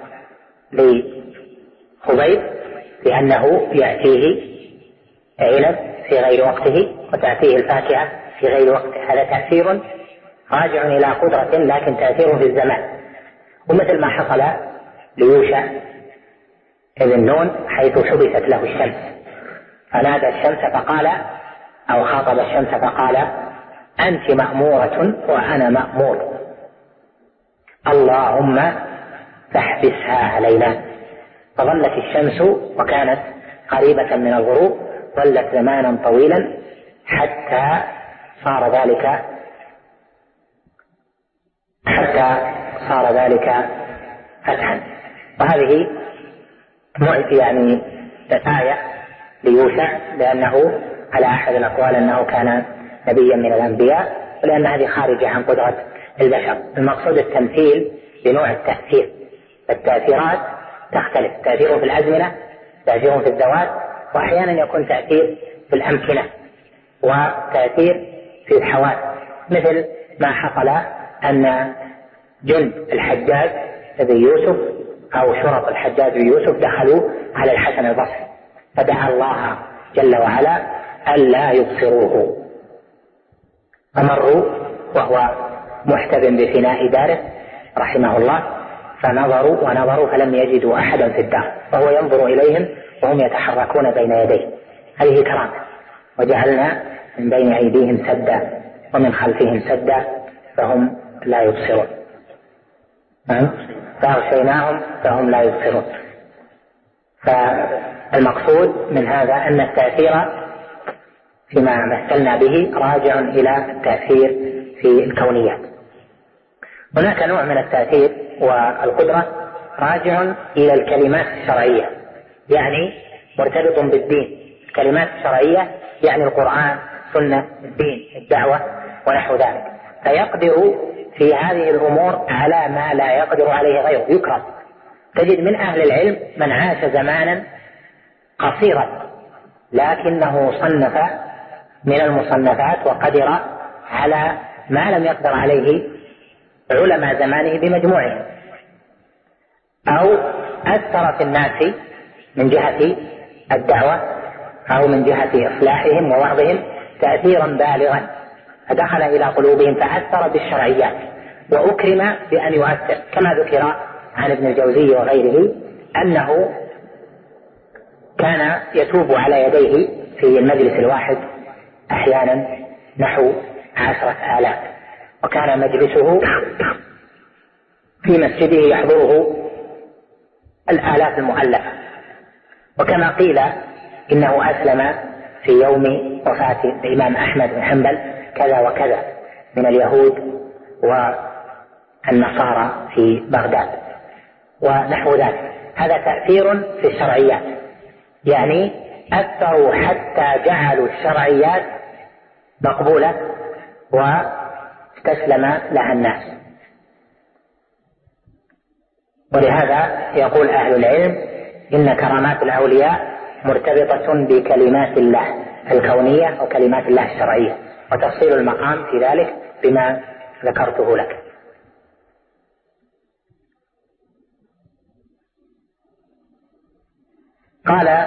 لخبيب لأنه يأتيه عنب في غير وقته وتأتيه الفاكهة في غير وقته، هذا تأثير راجع إلى قدرة لكن تأثير في الزمان. ومثل ما حصل ليوشع ابن نون حيث حبست له الشمس فنادى الشمس فقال أو خاطب الشمس فقال: أنت مأمورة وأنا مأمور، اللهم فاحبسها علينا. فظلت الشمس وكانت قريبة من الغروب، ظلت زمانا طويلا حتى صار ذلك فتحا. وهذه يعني آية ليوشع، لأنه على أحد الأقوال أنه كان نبيا من الأنبياء، ولأن هذه خارجة عن قدرة البشر. المقصود التمثيل بنوع التأثير. التأثيرات تختلف: تأثير في الأزمنة، تأثير في الذوات، وأحيانا يكون تأثير في الأمكنة، وتأثير في الحواس، مثل ما حصل أن جند الحجاج بن يوسف أو شرط الحجاج بن يوسف دخلوا على الحسن البصري فدعا الله جل وعلا ألا يبصروه، فمروا وهو محتب بفناء داره رحمه الله، فنظروا فلم يجدوا أحدا في الدار، وهو ينظر إليهم وهم يتحركون بين يديه. هذه كرامة. وجعلنا من بين أيديهم سدا ومن خلفهم سدا فهم لا يبصرون، فأغشيناهم فهم لا يبصرون. فالمقصود من هذا أن التأثير فيما مثلنا به راجع إلى التأثير في الكونيات. هناك نوع من التأثير والقدرة راجع إلى الكلمات الشرعية، يعني مرتبط بالدين. الكلمات الشرعية يعني القرآن، سنة، الدين، الدعوة ونحو ذلك، فيقدر في هذه الأمور على ما لا يقدر عليه غيره، يكرم. تجد من أهل العلم من عاش زمانا قصيرا لكنه صنف من المصنفات وقدر على ما لم يقدر عليه علماء زمانه بمجموعهم، أو أثر في الناس من جهة الدعوة أو من جهة إصلاحهم ووعظهم تأثيرا بالغا، فدخل إلى قلوبهم فأثر بالشرعيات وأكرم بأن يؤثر، كما ذكر عن ابن الجوزي وغيره أنه كان يتوب على يديه في المجلس الواحد أحيانا نحو 10,000، وكان مجلسه في مسجده يحضره 1,000 المؤلفة. وكما قيل إنه أسلم في يوم وفاة الإمام أحمد بن حنبل كذا وكذا من اليهود والنصارى في بغداد ونحو ذلك. هذا تأثير في الشرعيات، يعني أثروا حتى جعلوا الشرعيات مقبولة واستسلم لها الناس. ولهذا يقول أهل العلم إن كرامات الأولياء مرتبطة بكلمات الله الكونية وكلمات الله الشرعية، وتفصيل المقام في ذلك بما ذكرته لك. قال: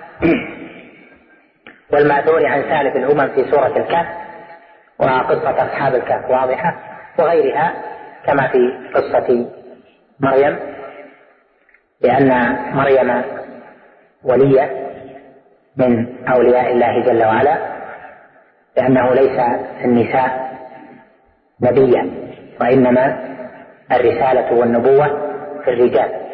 والمأثور عن سالف الأمم في سورة الكهف، وقصة أصحاب الكهف واضحة، وغيرها كما في قصة مريم، لأن مريم ولية من أولياء الله جل وعلا، لأنه ليس النساء نبيا، وإنما الرسالة والنبوة في الرجال.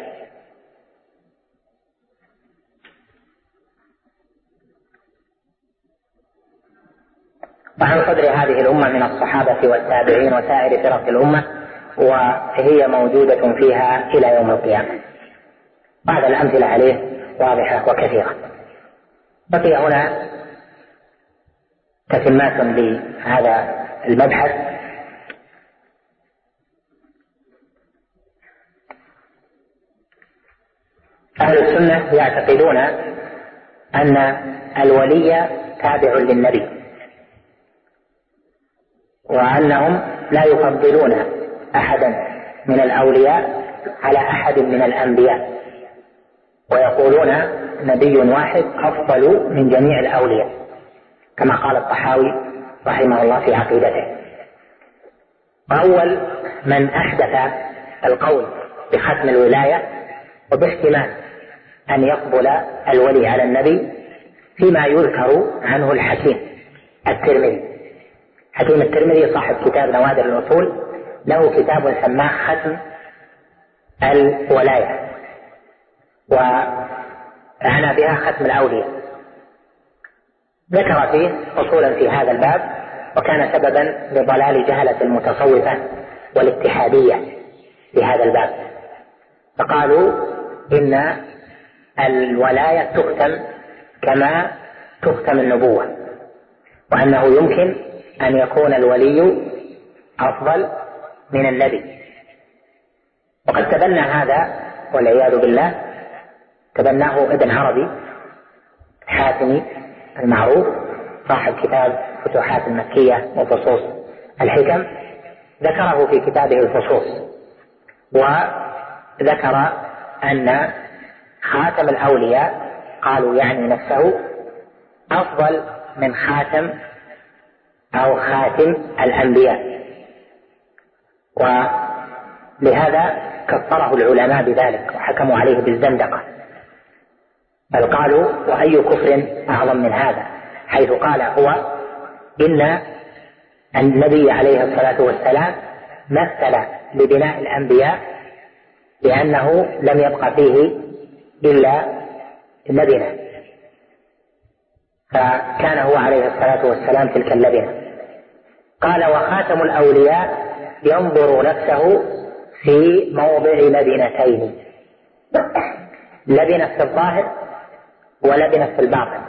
وعن صدر هذه الأمة من الصحابة والتابعين وسائر فرق الأمة، وهي موجودة فيها إلى يوم القيامة. بعض الأمثلة عليه واضحة وكثيرة. بقي هنا تتمات لهذا المبحث. أهل السنة يعتقدون أن الولي تابع للنبي، وأنهم لا يفضلون أحدا من الأولياء على أحد من الأنبياء، ويقولون نبي واحد أفضل من جميع الأولياء، كما قال الطحاوي رحمه الله في عقيدته. وأول من أحدث القول بختم الولاية وباحتمال أن يقبل الولي على النبي فيما يذكر عنه الحكيم الترمذي. حكيم الترمذي صاحب كتاب نوادر الأصول له كتاب سماه ختم الولاية، وعنى بها ختم الأولياء. ذكر فيه أصولا في هذا الباب، وكان سببا لضلال جهلة المتصوفة والاتحادية في هذا الباب، فقالوا إن الولاية تختم كما تختم النبوة، وأنه يمكن أن يكون الولي أفضل من النبي. وقد تبنى هذا والعياذ بالله، تبناه ابن عربي حاتمي المعروف صاحب كتاب فتوحات المكية وفصوص الحكم، ذكره في كتابه الفصوص، وذكر أن خاتم الأولياء قالوا يعني نفسه أفضل من خاتم الأنبياء، ولهذا كفره العلماء بذلك وحكموا عليه بالزندقة، بل قالوا وأي كفر أعظم من هذا، حيث قال هو إن النبي عليه الصلاة والسلام مثل لبناء الأنبياء لأنه لم يبق فيه إلا اللبنة، فكان هو عليه الصلاة والسلام تلك اللبنة. قال وخاتم الأولياء ينظر نفسه في موضع لبنتين، لبنة في الظاهر ولبنة في الباطن،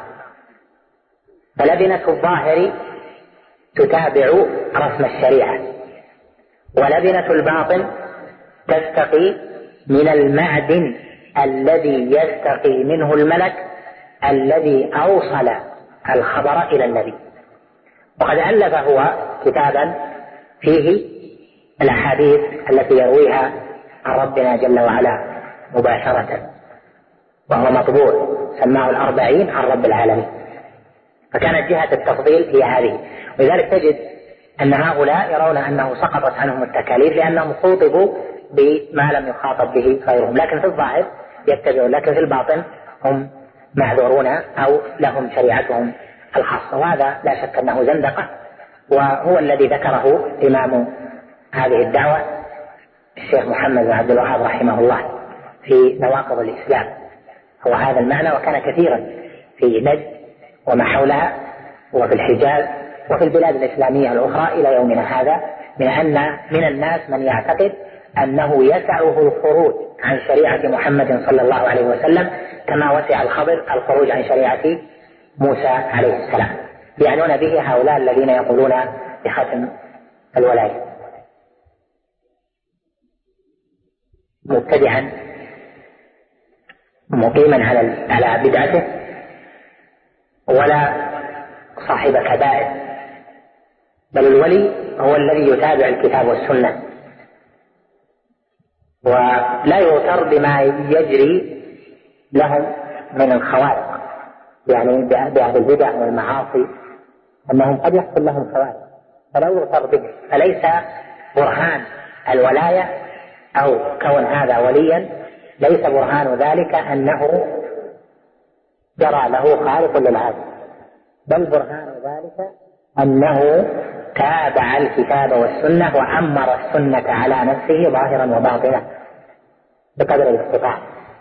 فلبنة الظاهر تتابع رسم الشريعة، ولبنة الباطن تستقي من المعدن الذي يستقي منه الملك الذي أوصل الخبر إلى النبي. وقد ألف هو كتابا فيه الأحاديث التي يرويها عن ربنا جل وعلا مباشرة، وهو مطبوع سماه 40 عن رب العالمين، فكانت جهة التفضيل هي هذه. ولذلك تجد أن هؤلاء يرون أنه سقطت عنهم التكاليف لأنهم خاطبوا بما لم يخاطب به غيرهم، لكن في الظاهر يتبعون، لكن في الباطن هم معذورون أو لهم شريعتهم الخاصة، وهذا لا شك أنه زندقة، وهو الذي ذكره إمام هذه الدعوة الشيخ محمد بن عبد الوهاب رحمه الله في نواقض الإسلام، هو هذا المعنى، وكان كثيرا في نجد وما حولها وفي الحجاز وفي البلاد الإسلامية الأخرى إلى يومنا هذا، من أن من الناس من يعتقد أنه يسعه الخروج عن شريعة محمد صلى الله عليه وسلم كما وسع الخضر الخروج عن شريعة موسى عليه السلام، يعنون به هؤلاء الذين يقولون بختم الولاية. مبتدعا مقيما على بدعته، ولا صاحب كبائر، بل الولي هو الذي يتابع الكتاب والسنة، ولا يغتر بما يجري لهم من الخوارق، يعني بأهل البدع والمعاصي أنهم قد يحصل لهم خوارق فلا يغتر به. فليس برهان الولاية أو كون هذا وليا، ليس برهان ذلك أنه جرى له خارق للعادة، بل برهان ذلك أنه تابع الكتاب والسنة وعمر السنة على نفسه ظاهرا وباطنا بقدر الاستطاعة.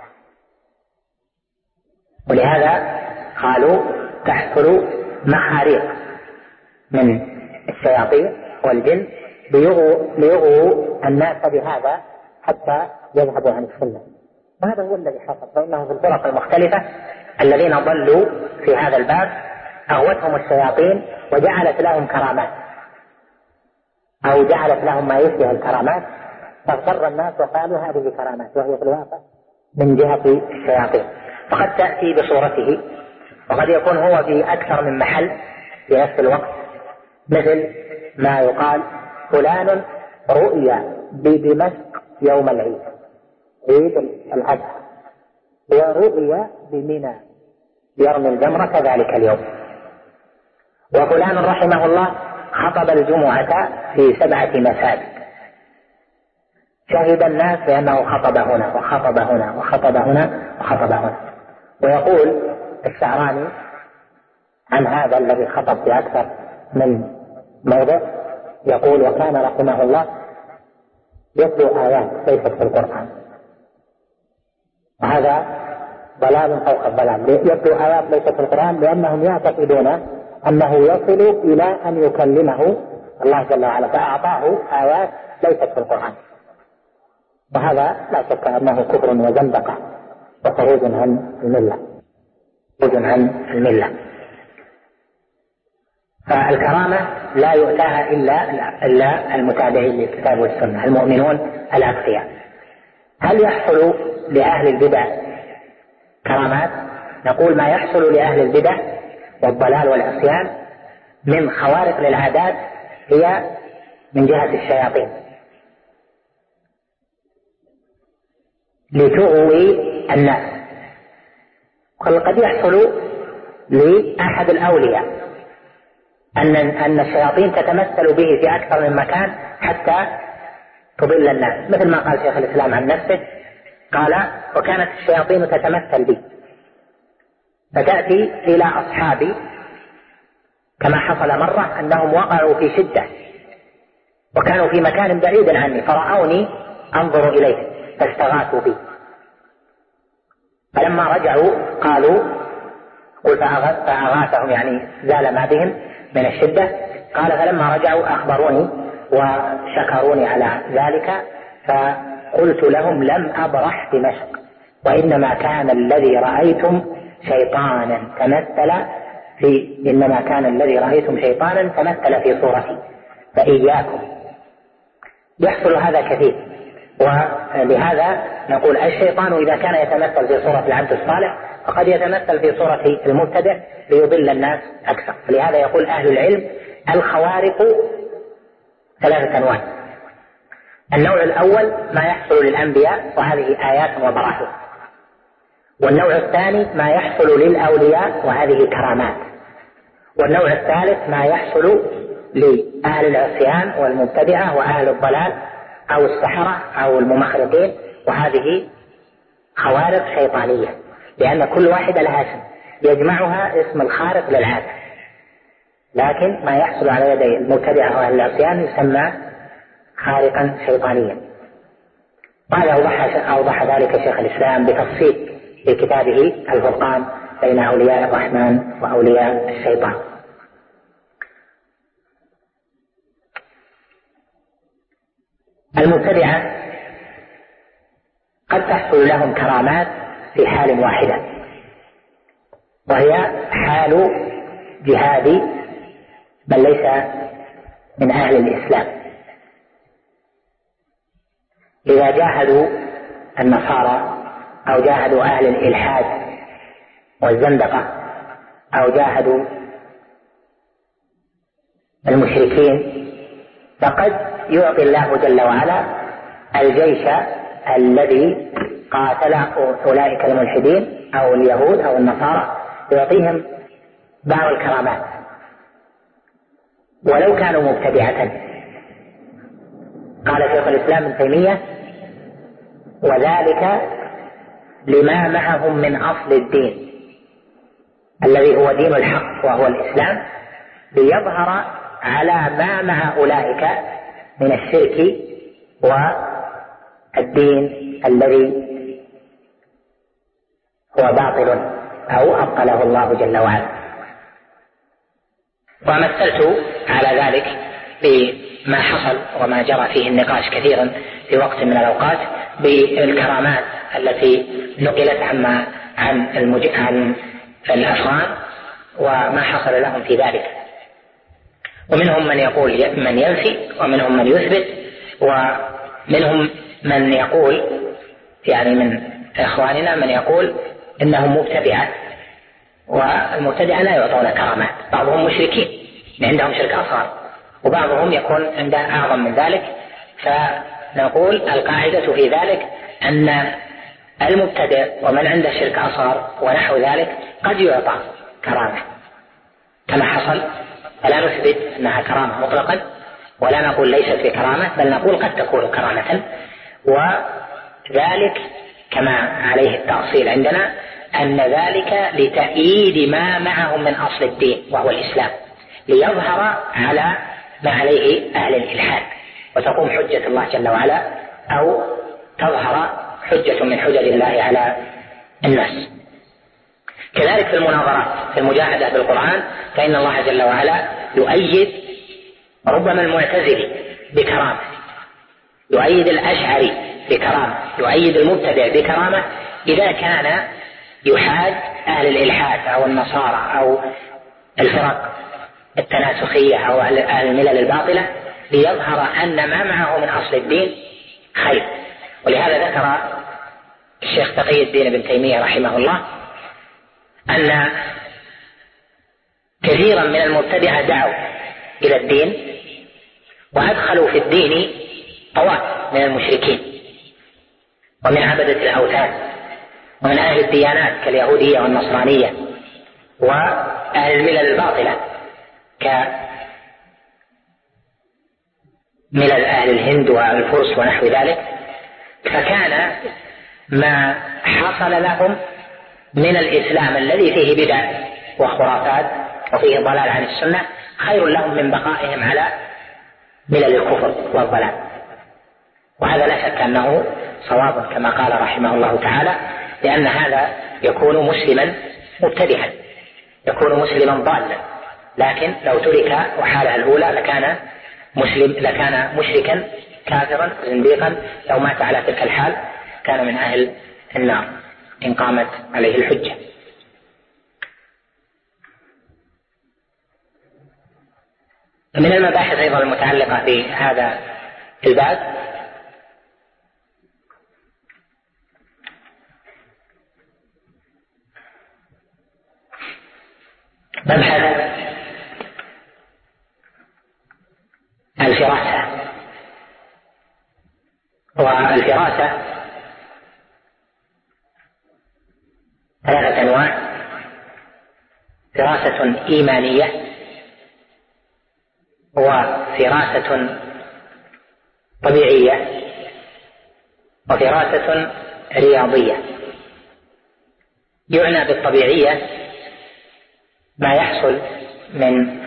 ولهذا قالوا تحصل محاريق من الشياطين والجن ليغوا الناس بهذا حتى يذهبوا عن السنة، وهذا هو الذي حصل. فإنه في الفرق المختلفة الذين ضلوا في هذا الباب أغوتهم الشياطين وجعلت لهم كرامات أو جعلت لهم ما يشبه الكرامات، فاغتر الناس وقالوا هذه كرامات، وهي في الواقع من جهة الشياطين. فقد تأتي بصورته، وقد يكون هو في أكثر من محل في نفس الوقت، مثل ما يقال فلان رؤيا بدمشق يوم العيد، عيد الأضحى، ورؤيا بمنى يرمي الجمرة ذلك اليوم. وفلان رحمه الله خطب الجمعة في 7 مساجد، شهد الناس بأنه خطب هنا وخطب هنا وخطب هنا وخطب هنا. ويقول الشعراني عن هذا الذي خطب في أكثر من موضع، يقول: وكان رحمه الله يتلو آيات ليست في القرآن، وهذا ضلال فوق الضلال. يتلو آيات ليست في القرآن لأنهم يعتقدون أنه يصل إلى أن يكلمه الله جل وعلا، فأعطاه آيات ليست في القرآن، وهذا لا شك أنه كفر وزندقة وخروج عن الملة. فالكرامة لا يؤتاها إلا المتابعين للكتاب والسنة، المؤمنون الأتقياء. هل يحصل لأهل البدع كرامات؟ نقول: ما يحصل لأهل البدع والضلال والعصيان من خوارق للعادات هي من جهة الشياطين لتغوي الناس. قد يحصل لأحد الأولياء أن الشياطين تتمثل به في أكثر من مكان حتى تضل الناس، مثل ما قال شيخ الإسلام عن نفسه، قال: وكانت الشياطين تتمثل بي فتأتي إلى أصحابي، كما حصل مرة أنهم وقعوا في شدة وكانوا في مكان بعيد عني فرأوني أنظر إليه فاستغاثوا بي، فلما رجعوا قالوا، فأغاثهم يعني زال ما بهم من الشدة، قال: فلما رجعوا أخبروني وشكروني على ذلك، فقلت لهم: لم أبرح دمشق، وإنما كان الذي رأيتم شيطانا تمثل في صورتي، فإياكم. يحصل هذا كثير، ولهذا نقول: الشيطان إذا كان يتمثل في صورة العبد الصالح فقد يتمثل في صورة المبتدع ليضل الناس أكثر. ولهذا يقول أهل العلم: الخوارق 3 أنواع. النوع الأول ما يحصل للأنبياء وهذه آيات وبراهين، والنوع الثاني ما يحصل للأولياء وهذه كرامات، والنوع الثالث ما يحصل لأهل العصيان والمبتدعة وأهل الضلال أو السحرة أو الممخرقين، وهذه خوارق شيطانية، لأن كل واحدة لها اسم يجمعها اسم الخارق للعادة، لكن ما يحصل على يدي المبتدعة وأهل العصيان يسمى خارقا شيطانيا. وهذا أوضح ذلك شيخ الإسلام بتفصيل في كتابه الفرقان بين أولياء الرحمن وأولياء الشيطان. المبتدعة قد تحصل لهم كرامات في حال واحدة، وهي حال جهاد من ليس من أهل الإسلام. إذا جاهدوا النصارى أو جاهدوا أهل الإلحاد والزندقة أو جاهدوا المشركين، فقد يعطي الله جل وعلا الجيش الذي قاتل أولئك الملحدين أو اليهود أو النصارى، يعطيهم بعض الكرامات ولو كانوا مبتدعة. قال شيخ الإسلام ابن تيمية: وذلك لما معهم من أصل الدين الذي هو دين الحق وهو الإسلام، ليظهر على ما مع أولئك من الشرك والدين الذي هو باطل أو أبطله الله جل وعلا. ومثلت على ذلك بما حصل وما جرى فيه النقاش كثيرا في وقت من الأوقات بالكرامات التي نقلت عن الأفغان وما حصل لهم في ذلك. ومنهم من يقول من ينفي، ومنهم من يثبت، ومنهم من يقول يعني من إخواننا من يقول إنهم مبتدعة، والمبتدعة لا يعطون كرامات، بعضهم مشركين عندهم شرك أصغر، وبعضهم يكون عنده أعظم من ذلك. فنقول القاعدة في ذلك أن المبتدع ومن عنده شرك أصغر ونحو ذلك قد يعطى كرامة كما حصل، فلا نثبت أنها كرامة مطلقا ولا نقول ليست بكرامة، بل نقول قد تكون كرامة، وذلك كما عليه التأصيل عندنا أن ذلك لتأييد ما معهم من أصل الدين وهو الإسلام، ليظهر على ما عليه أهل الإلحاد وتقوم حجة الله جل وعلا، أو تظهر حجة من حجج الله على الناس. كذلك في المناظرات في المجاهدة بالقرآن، فإن الله جل وعلا يؤيد ربما المعتزلي بكرامة، يؤيد الأشعري بكرامة، يؤيد المبتدع بكرامة، إذا كان يحاد أهل الإلحاد أو النصارى أو الفرق التناسخية أو أهل الملل الباطلة، ليظهر أن ما معه من أصل الدين خير. ولهذا ذكر الشيخ تقي الدين ابن تيمية رحمه الله أن كثيرا من المبتدعة دعوا إلى الدين وأدخلوا في الدين طوائف من المشركين ومن عبدة الأوثان ومن أهل الديانات كاليهودية والنصرانية وأهل الملل الباطلة كملل أهل الهند والفرس ونحو ذلك. فكان ما حصل لهم من الإسلام الذي فيه بدع وخرافات وفيه ضلال عن السنة خير لهم من بقائهم على ملل الكفر والضلال، وهذا لا شك أنه صواب كما قال رحمه الله تعالى، لأن هذا يكون مسلما مبتدعا، يكون مسلما ضالا، لكن لو ترك وحالها الأولى لكان مشركا كافرا زنديقا، لو مات على تلك الحال كان من أهل النار إن قامت عليه الحجة. من المباحث أيضا المتعلقة بهذا الباب مبحث الفراسة. والفراسة ثلاثة أنواع: فراسة إيمانية، وفراسة طبيعية، وفراسة رياضية. يعنى بالطبيعية ما يحصل من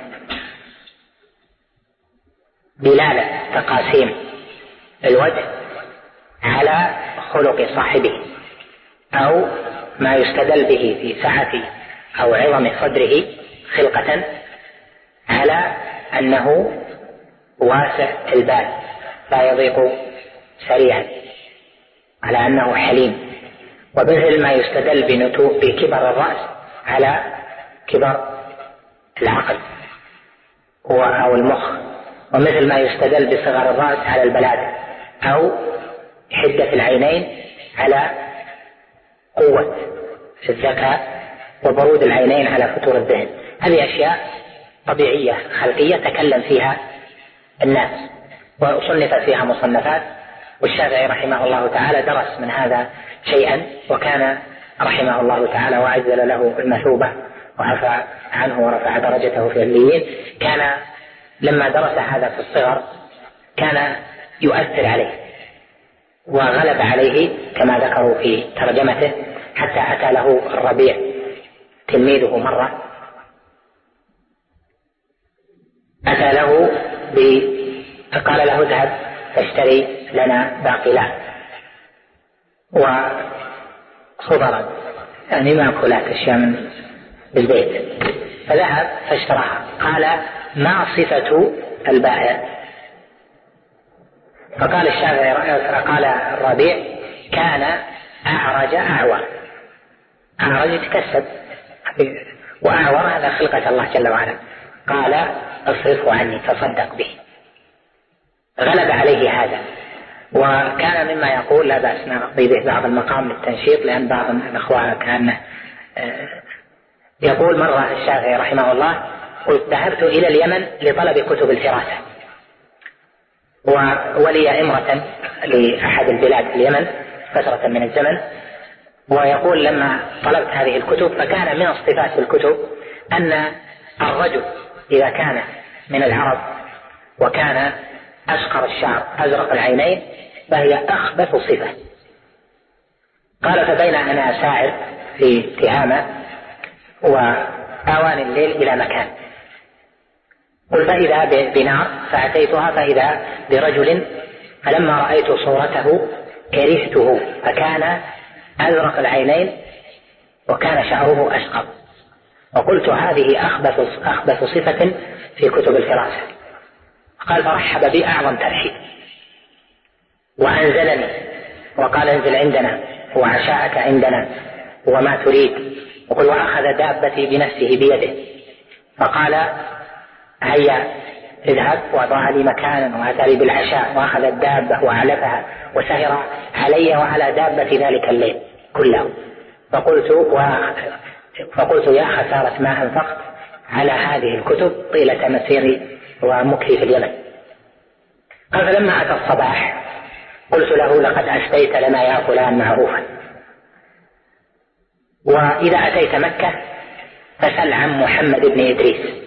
دلالة تقاسيم الوجه على خلق صاحبه، أو ما يستدل به في سعة أو عظم صدره خلقة على أنه واسع البال لا يضيق سريعا، على أنه حليم. ومثل ما يستدل بكبر الرأس على كبر العقل أو المخ، ومثل ما يستدل بصغر الرأس على البلادة، أو حدة العينين على قوة الذكاء، وبرود العينين على فتور الذهن. هذه أشياء طبيعية خلقية تكلم فيها الناس وصنفت فيها مصنفات، والشافعي رحمه الله تعالى درس من هذا شيئا، وكان رحمه الله تعالى وعجل له المثوبة وعفى عنه ورفع درجته في الليين، كان لما درس هذا في الصغر كان يؤثر عليه وغلب عليه كما ذكروا في ترجمته، حتى أتى له الربيع تلميذه مرة، أتى له فقال له اذهب فاشتري لنا باقلات وخضرا، يعني مأكولات أشياء من البيت، فذهب فاشتراها. قال: ما صفة البائع؟ فقال الشافعي قال الربيع: كان أعرج أعور. أعرج يتكسب، وأعور هذا خلقة الله جل وعلا، قال اصرفه عني تصدق به. غلب عليه هذا، وكان مما يقول لا بأس نقضي به بعض المقام للتنشيط، لأن بعض الأخوة كان يقول مرة الشافعي رحمه الله: قلت ذهبت إلى اليمن لطلب كتب الفراسة، ولي إمرة لأحد البلاد في اليمن فترة من الزمن، ويقول لما طلبت هذه الكتب فكان من الصفات في الكتب أن الرجل إذا كان من العرب وكان أشقر الشعر أزرق العينين فهي أخبث صفة. قال: فبين أنا ساعر في تهامة وآوان الليل إلى مكان، قل فإذا بنار فأتيتها فإذا برجل، فلما رأيت صورته كرهته، فكان أزرق العينين وكان شعره أشقر، وقلت هذه أخبث صفة في كتب الفراسة. قال: فرحب بي أعظم ترحيب وأنزلني وقال: انزل عندنا وعشاءك عندنا وما تريد، وقل وأخذ دابتي بنفسه بيده فقال: هيا اذهب، وضع لي مكانا وأتى لي بالعشاء، وأخذ الدابة وعلفها وسهر علي وعلى دابة ذلك الليل كله. فقلت يا خسارة ما أنفقت على هذه الكتب طيلة مسيري ومكثي في اليمن. قال: فلما أتى الصباح قلت له: لقد أشتيت لنا يا فلان معروفا، وإذا أتيت مكة فسل عن محمد بن إدريس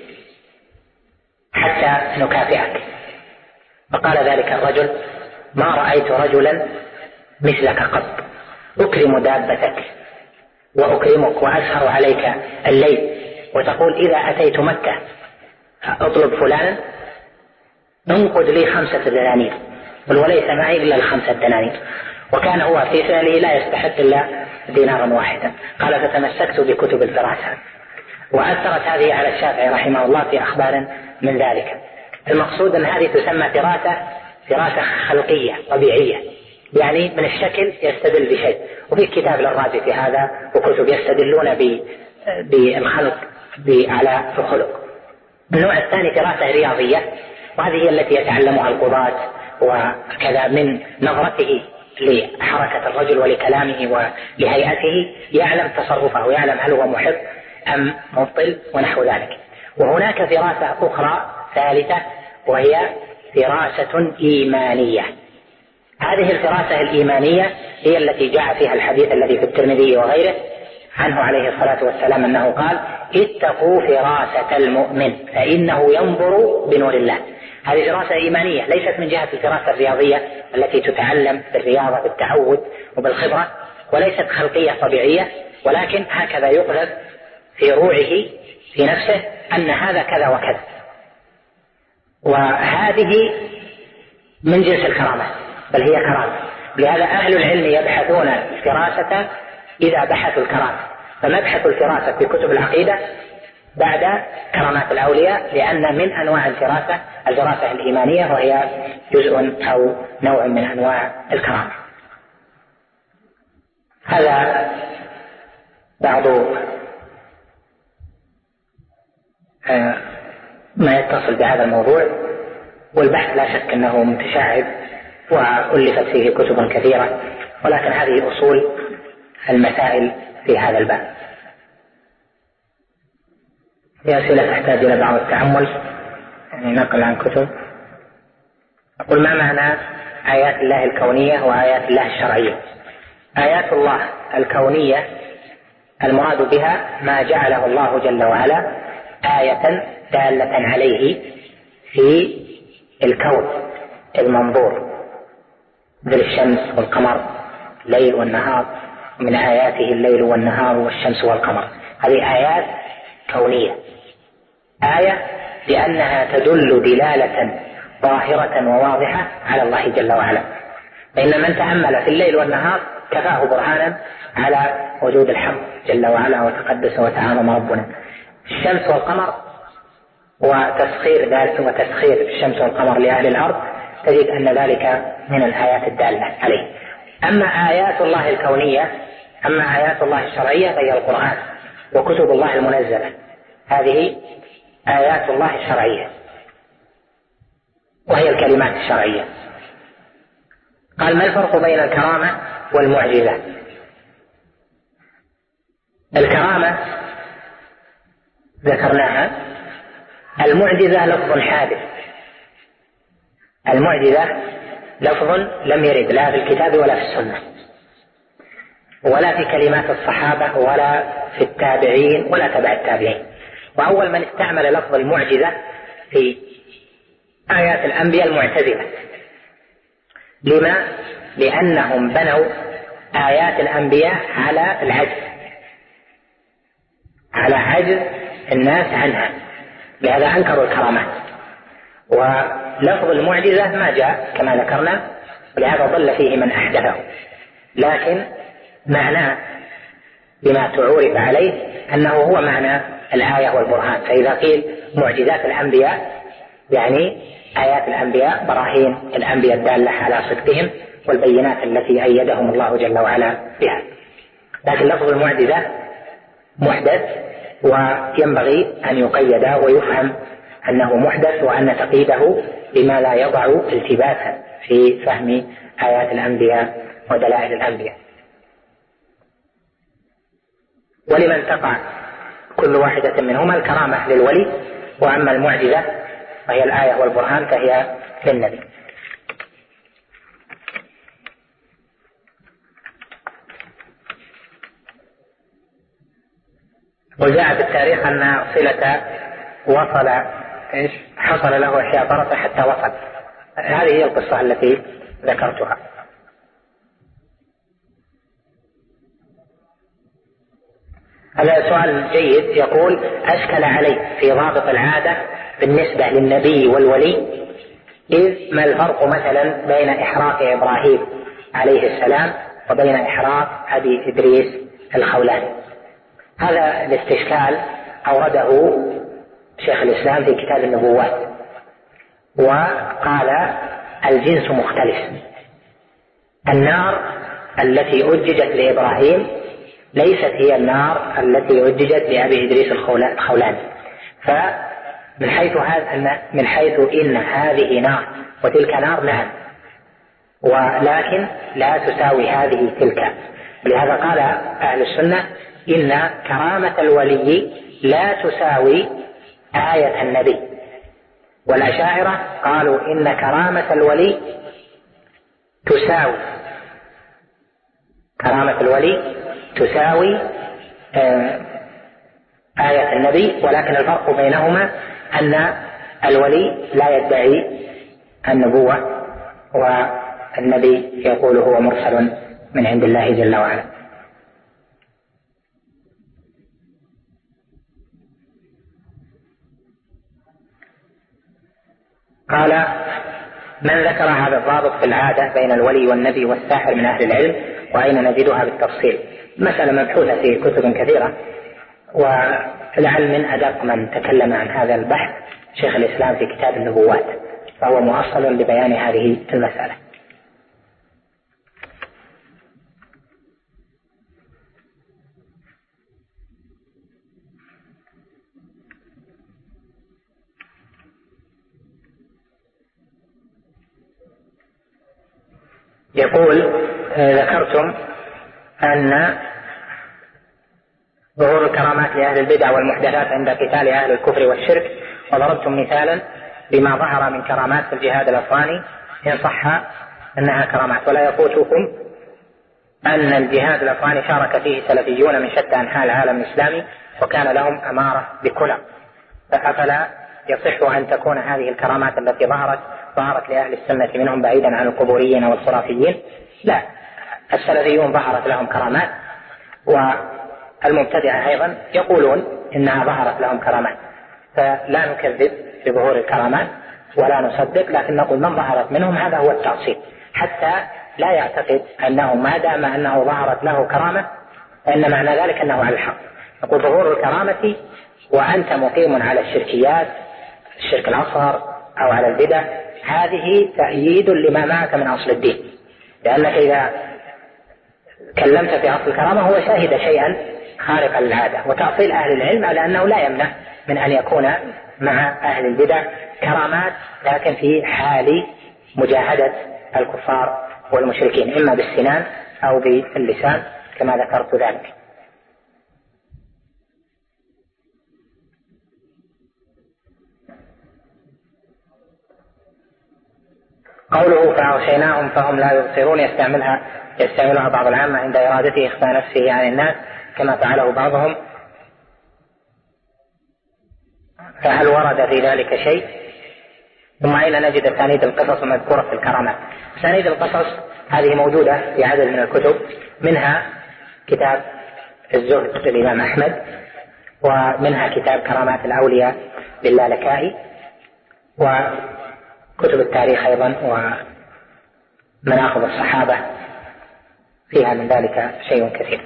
حتى نكافئك. فقال ذلك الرجل: ما رأيت رجلا مثلك قط، أكرم دابتك وأكرمك وأسهر عليك الليل، وتقول إذا أتيت مكة أطلب فلانا انقذ لي 5 دنانير، قل وليس معي إلا 5 دنانير، وكان هو في فعله لا يستحق إلا دينارا واحدا. قال: فتمسكت بكتب الفراسة، وأثرت هذه على الشافعي رحمه الله في أخبار من ذلك. المقصود أن هذه تسمى فراسة خلقية طبيعية، يعني من الشكل يستدل بشيء، وفي كتاب للرازي في هذا وكتب يستدلون بالخلق على الخلق. النوع الثاني فراسة رياضية، وهذه هي التي يتعلمها القضاة وكذا من نظرته لحركة الرجل ولكلامه ولهيئته، يعلم تصرفه ويعلم هل هو محب أم مبطل ونحو ذلك. وهناك فراسة أخرى ثالثة وهي فراسة إيمانية. هذه الفراسة الإيمانية هي التي جاء فيها الحديث الذي في الترمذي وغيره عنه عليه الصلاة والسلام أنه قال: اتقوا فراسة المؤمن فإنه ينظر بنور الله. هذه فراسة إيمانية ليست من جهة الفراسة الرياضية التي تتعلم بالرياضة بالتعود وبالخبرة، وليست خلقية طبيعية، ولكن هكذا يقذف في روعه في نفسه أن هذا كذا وكذا. وهذه من جنس الكرامة، بل هي كرامة. لهذا أهل العلم يبحثون الفراسة إذا بحثوا الكرامة، فمبحث الفراسة في كتب العقيدة بعد كرامات الأولياء، لأن من أنواع الفراسة الإيمانية، وهي جزء أو نوع من أنواع الكرامة. هذا بعض ما يتصل بهذا الموضوع، والبحث لا شك أنه متشعب وألفت فيه كتب كثيرة، ولكن هذه أصول المسائل في هذا الباب. هي أسئلة تحتاج إلى بعض التأمل، يعني نقل عن كتب. أقول: ما معنى آيات الله الكونية وآيات الله الشرعية؟ آيات الله الكونية المراد بها ما جعله الله جل وعلا آية دالة عليه في الكون المنظور، مثل الشمس والقمر، الليل والنهار، من آياته الليل والنهار والشمس والقمر. هذه آيات كونية. آية لأنها تدل دلالة ظاهرة وواضحة على الله جل وعلا، فإن من تأمل في الليل والنهار كفاه برهانا على وجود الحق جل وعلا وتقدس وتعاظم ربنا. الشمس والقمر وتسخير ذلك وتسخير الشمس والقمر لأهل الأرض تجد أن ذلك من الآيات الدالة عليه. أما آيات الله الكونية، أما آيات الله الشرعية فهي القرآن وكتب الله المنزلة، هذه آيات الله الشرعية وهي الكلمات الشرعية. قال: ما الفرق بين الكرامة والمعجزة؟ الكرامة ذكرناها، المعجزة لفظ حادث، المعجزة لفظ لم يرد لا في الكتاب ولا في السنة ولا في كلمات الصحابة ولا في التابعين ولا تبع التابعين. وأول من استعمل لفظ المعجزة في آيات الأنبياء المعتزلة. لما؟ لأنهم بنوا آيات الأنبياء على العجز، على عجز الناس عنها، لهذا أنكروا الكرامات. ولفظ المعجزة ما جاء كما ذكرنا، ولهذا ضل فيه من أحدثه، لكن معناه بما تعورف عليه أنه هو معنى الآية والبرهان. فإذا قيل معجزات الأنبياء يعني آيات الأنبياء، براهين الأنبياء الدالة على صدقهم والبينات التي أيدهم الله جل وعلا بها. لكن لفظ المعجزة محدث، وينبغي أن يقيد ويفهم أنه محدث، وأن تقييده بما لا يضع التباسا في فهم آيات الأنبياء ودلائل الأنبياء. ولمن تقع كل واحدة منهما الكرامة للولي، وأما المعجزة وهي الآية والبرهان فهي للنبي. وجاء في التاريخ أن صلة وصل حصل له أشياء طرفة حتى وصل. هذه هي القصة التي ذكرتها. هذا سؤال جيد. يقول: أشكل علي في ضابط العادة بالنسبة للنبي والولي، إذ ما الفرق مثلا بين إحراق إبراهيم عليه السلام وبين إحراق أبي إدريس الخولاني؟ هذا الاستشكال أورده شيخ الإسلام في كتاب النبوات، وقال: الجنس مختلف. النار التي أججت لإبراهيم ليست هي النار التي أججت لأبي إدريس الخولاني. فمن حيث إن هذه نار وتلك نار، نعم، ولكن لا تساوي هذه تلك. ولهذا قال أهل السنة: إن كرامة الولي لا تساوي آية النبي. والأشاعرة قالوا: إن كرامة الولي تساوي، كرامة الولي تساوي آية النبي، ولكن الفرق بينهما أن الولي لا يدعي النبوة، والنبي يقول هو مرسل من عند الله جل وعلا. قال: من ذكر هذا الضابط في العادة بين الولي والنبي والساحر من أهل العلم، وأين نجدها بالتفصيل؟ مسألة مبحوثة في كتب كثيرة، ولعل من أدق من تكلم عن هذا البحث شيخ الإسلام في كتاب النبوات، فهو مؤصل لبيان هذه المسألة. يقول: ذكرتم أن ظهور الكرامات لأهل البدع والمحدثات عند قتال أهل الكفر والشرك، وضربتم مثالا بما ظهر من كرامات في الجهاد الأفغاني إن صح أنها كرامات. ولا يفوتكم أن الجهاد الأفغاني شارك فيه سلفيون من شتى أنحاء العالم الإسلامي، وكان لهم أمارة بكلى، فأفلا يصح أن تكون هذه الكرامات التي ظهرت لأهل السنة منهم بعيدا عن القبوريين والخرافيين؟ لا، السلفيون ظهرت لهم كرامات، والمبتدعة أيضا يقولون إنها ظهرت لهم كرامات، فلا نكذب بظهور الكرامات ولا نصدق، لكن نقول من ظهرت منهم هذا هو التأصيل، حتى لا يعتقد أنه ما دام أنه ظهرت له كرامة فإن معنى ذلك أنه على الحق. نقول: ظهور الكرامة وأنت مقيم على الشركيات، الشرك الأصغر أو على البدع، هذه تأييد لما معك من أصل الدين، لأنك إذا كلمت في أصل الكرامة هو شاهد شيئا خارقا للعادة. وتأصيل أهل العلم على أنه لا يمنع من أن يكون مع أهل البدع كرامات، لكن في حال مجاهدة الكفار والمشركين، إما بالسنان أو باللسان كما ذكرت ذلك. قوله فأغشيناهم فهم لا يبصرون يستعملها بعض العامة عند إرادته إخفاء نفسه عن الناس كما فعله بعضهم. فهل ورد في ذلك شيء؟ ثم أين نجد أسانيد القصص المذكورة في الكرامات؟ أسانيد القصص هذه موجودة في عدد من الكتب، منها كتاب الزهد للإمام أحمد، ومنها كتاب كرامات الأولياء للالكائي، وكتب التاريخ أيضا، ومناقب الصحابة فيها من ذلك شيء كثير.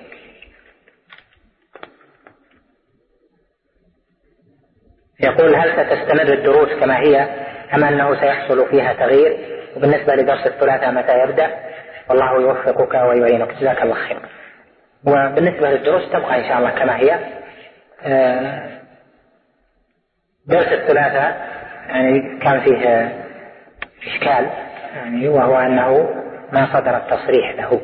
يقول هل ستستمر الدروس كما هي أم أنه سيحصل فيها تغيير؟ وبالنسبة لدرس الثلاثاء متى يبدأ؟ والله يوفقك ويعينك، جزاك الله خير. وبالنسبة للدروس تبقى إن شاء الله كما هي. درس الثلاثاء يعني كان فيه إشكال، يعني وهو أنه ما صدر التصريح له،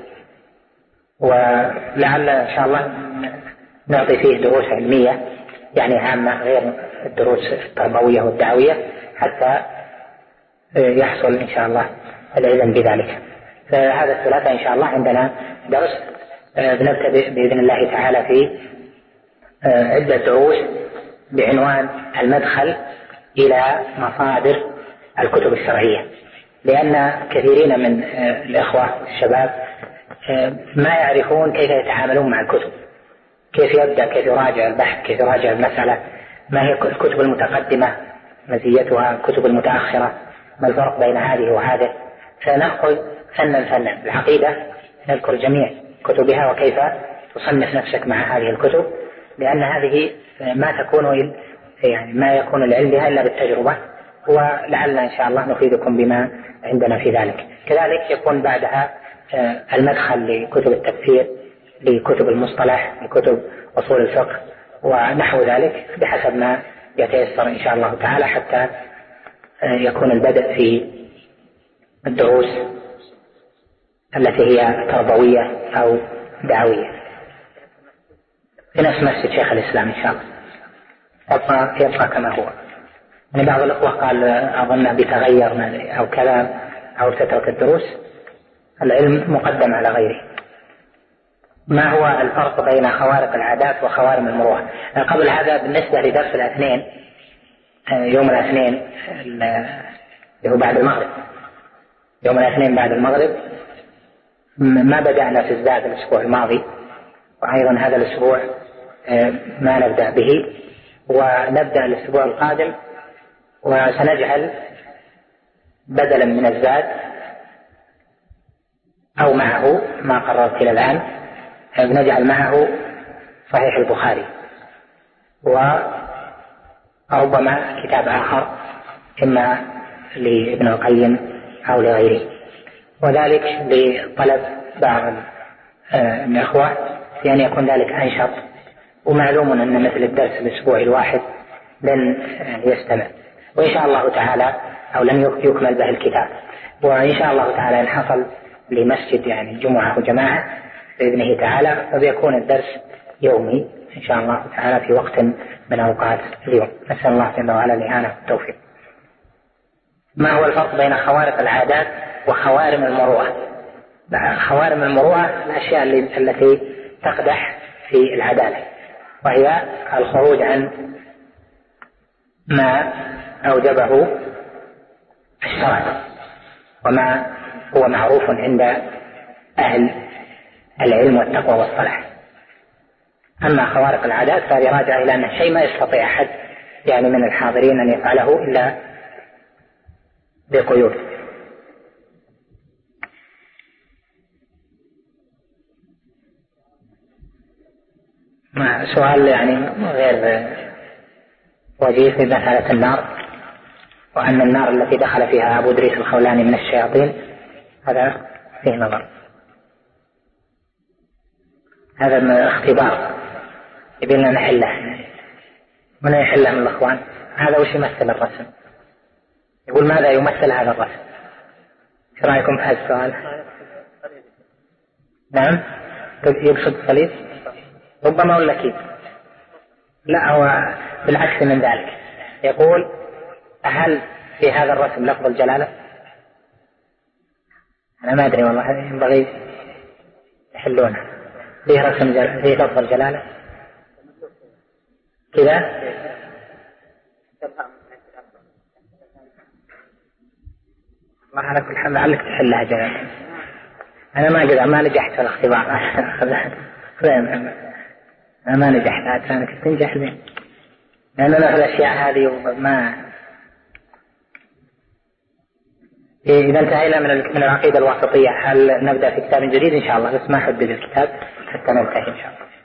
ولعل إن شاء الله نعطي فيه دروس علمية يعني عامة غير الدروس التربوية والدعوية حتى يحصل إن شاء الله العلم بذلك. فهذا الثلاثاء إن شاء الله عندنا درس بنبتدئ بإذن الله تعالى في عدة دروس بعنوان المدخل إلى مصادر الكتب الشرعية، لأن كثيرين من الإخوة الشباب ما يعرفون كيف يتعاملون مع الكتب، كيف يبدأ، كيف يراجع البحث، كيف يراجع المسألة، ما هي الكتب المتقدمة مزيتها، الكتب المتأخرة، ما الفرق بين هذه وهذه. فنأخذ فنا العقيدة، نذكر جميع كتبها وكيف تصنف نفسك مع هذه الكتب، لأن هذه ما تكون يعني ما يكون العلم بها إلا بالتجربة، ولعلنا إن شاء الله نفيدكم بما عندنا في ذلك. كذلك يكون بعدها المدخل لكتب التفسير، لكتب المصطلح، لكتب أصول الفقه ونحو ذلك بحسب ما يتيسر إن شاء الله تعالى، حتى يكون البدء في الدروس التي هي تربوية أو دعوية في نفس مسجد شيخ الإسلام إن شاء الله، يبقى كما هو. يعني بعض الأخوة قال أظن بتغير أو كذا أو تترك الدروس، العلم مقدم على غيره. ما هو الفرق بين خوارق العادات وخوارم المروءة؟ قبل هذا بالنسبة لدرس الاثنين، يوم الاثنين اللي هو بعد المغرب، يوم الاثنين بعد المغرب ما بدأنا في الزاد الأسبوع الماضي، وأيضا هذا الأسبوع ما نبدأ به، ونبدأ الأسبوع القادم وسنجعل بدلا من الزاد أو معه ما قررت إلى الآن، بنجعل معه صحيح البخاري وربما كتاب آخر إما لابن القيم أو لغيره، وذلك لطلب بعض الإخوة لأن يكون ذلك أنشط. ومعلوم أن مثل الدرس الأسبوع الواحد لن يستمر، وإن شاء الله تعالى أو لن يكمل به الكتاب، وإن شاء الله تعالى إن حصل لمسجد يعني جمعة وجماعة بإذنه تعالى فبيكون الدرس يومي إن شاء الله تعالى في وقت من أوقات اليوم. نسأل الله جل وعلا الإعانة والتوفيق. ما هو الفرق بين خوارق العادات وخوارم المروءة؟ خوارم المروءة الأشياء التي تقدح في العدالة، وهي الخروج عن ما أوجبه الشرع وما هو معروف عند أهل العلم والتقوى والصلاح. أما خوارق العادات فهذه راجعة إلى أن شيء ما يستطيع أحد يعني من الحاضرين أن يفعله إلا بقيود. سؤال يعني غير وجيه في مسألة النار، وأن النار التي دخل فيها أبو إدريس الخولاني من الشياطين هذا فيه نظر، هذا من اختبار يبينا نحله، من يحله من الأخوان؟ هذا وش يمثل الرسم؟ يقول ماذا يمثل هذا الرسم؟ ايش رأيكم في هذا السؤال؟ نعم يقصد صليب ربما ولا كيف؟ لا، هو بالعكس من ذلك، يقول هل في هذا الرسم لفظ الجلالة؟ أنا ما أدري والله، ينبغي يحلونه. فيه رسم فيه لفظ الجلالة كذا؟ ما على كل حال لعلك تحلها جلالة. أنا ما نجحت في الاختبار. أنا ما نجحت، أنا كنت تنجح لي، لأن أنا في الأشياء هذه ما. إذا انتهينا من العقيدة الواسطية، هل نبدأ في كتاب جديد إن شاء الله؟ بس ما حدد الكتاب حتى ننتهي إن شاء الله.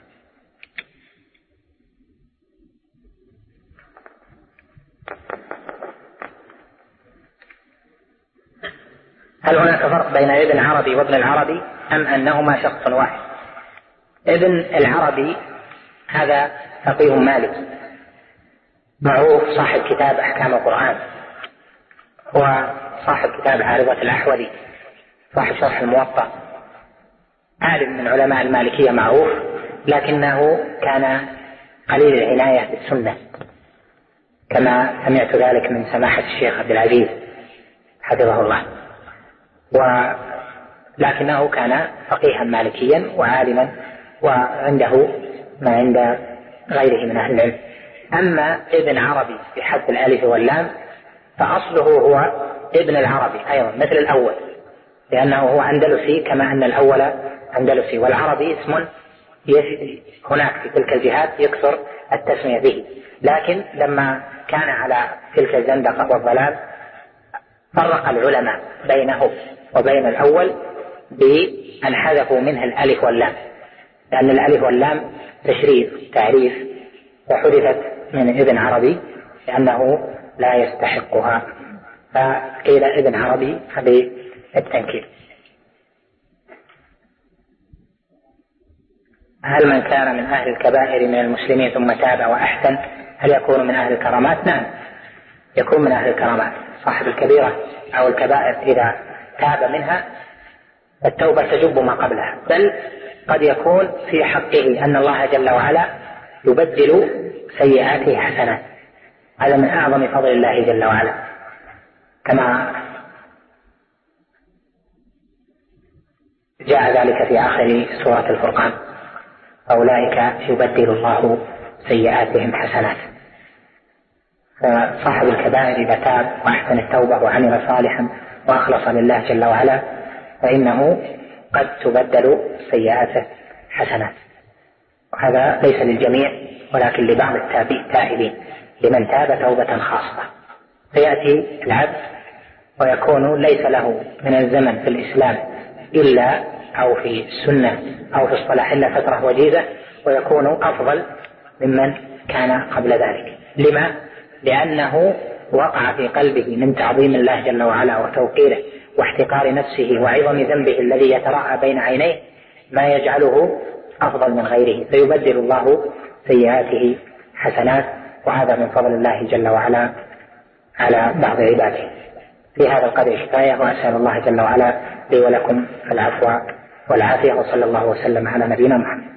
هل هناك فرق بين ابن عربي وابن العربي أم أنهما شخص واحد؟ ابن العربي هذا فقيه مالكي معروف، صاحب كتاب أحكام القرآن، هو صاحب كتاب عارضة الأحوذي، صاحب شرح الموطأ، عالم من علماء المالكية معروف، لكنه كان قليل العناية بالسنة كما سمعت ذلك من سماحة الشيخ عبد العزيز حفظه الله، لكنه كان فقيها مالكيا وعالما وعنده ما عند غيره من أهل العلم. أما ابن عربي بحذف الألف واللام فأصله هو ابن العربي أيضا مثل الأول، لأنه هو أندلسي كما أن الأول أندلسي، والعربي اسم هناك في تلك الجهات يكثر التسمية به، لكن لما كان على تلك الزندقة والضلال فرق العلماء بينه وبين الأول بأن حذفوا منه الألف واللام، لأن الألف واللام تشريف تعريف، وحذفت من ابن عربي لأنه لا يستحقها، فقيل ابن عربي بالتنكير. هل من كان من أهل الكبائر من المسلمين ثم تاب وأحسن هل يكون من أهل الكرامات؟ نعم يكون من أهل الكرامات، صاحب الكبيرة أو الكبائر إذا تاب منها التوبة تجب ما قبلها، بل قد يكون في حقه أن الله جل وعلا يبدل سيئاته حسنات، هذا من أعظم فضل الله جل وعلا، كما جاء ذلك في آخر سورة الفرقان: أولئك يبدل الله سيئاتهم حسنات. فصاحب الكبائر إذا تاب وأحسن التوبة وعمل صالحا وأخلص لله جل وعلا فإنه قد تبدل سيئاته حسنات، وهذا ليس للجميع ولكن لبعض التائبين، لمن تاب توبة خاصة. فيأتي العبد ويكون ليس له من الزمن في الإسلام إلا أو في السنة أو في الصلاح إلا فترة وجيزة، ويكون أفضل ممن كان قبل ذلك. لما؟ لأنه وقع في قلبه من تعظيم الله جل وعلا وتوقيره واحتقار نفسه وعظم ذنبه الذي يتراءى بين عينيه ما يجعله أفضل من غيره، فيبدل الله سيئاته حسنات، وهذا من فضل الله جل وعلا على بعض عباده. في هذا القدر كفاية، وأسأل الله جل وعلا لي ولكم العفو والعافية، وصلى الله وسلم على نبينا محمد.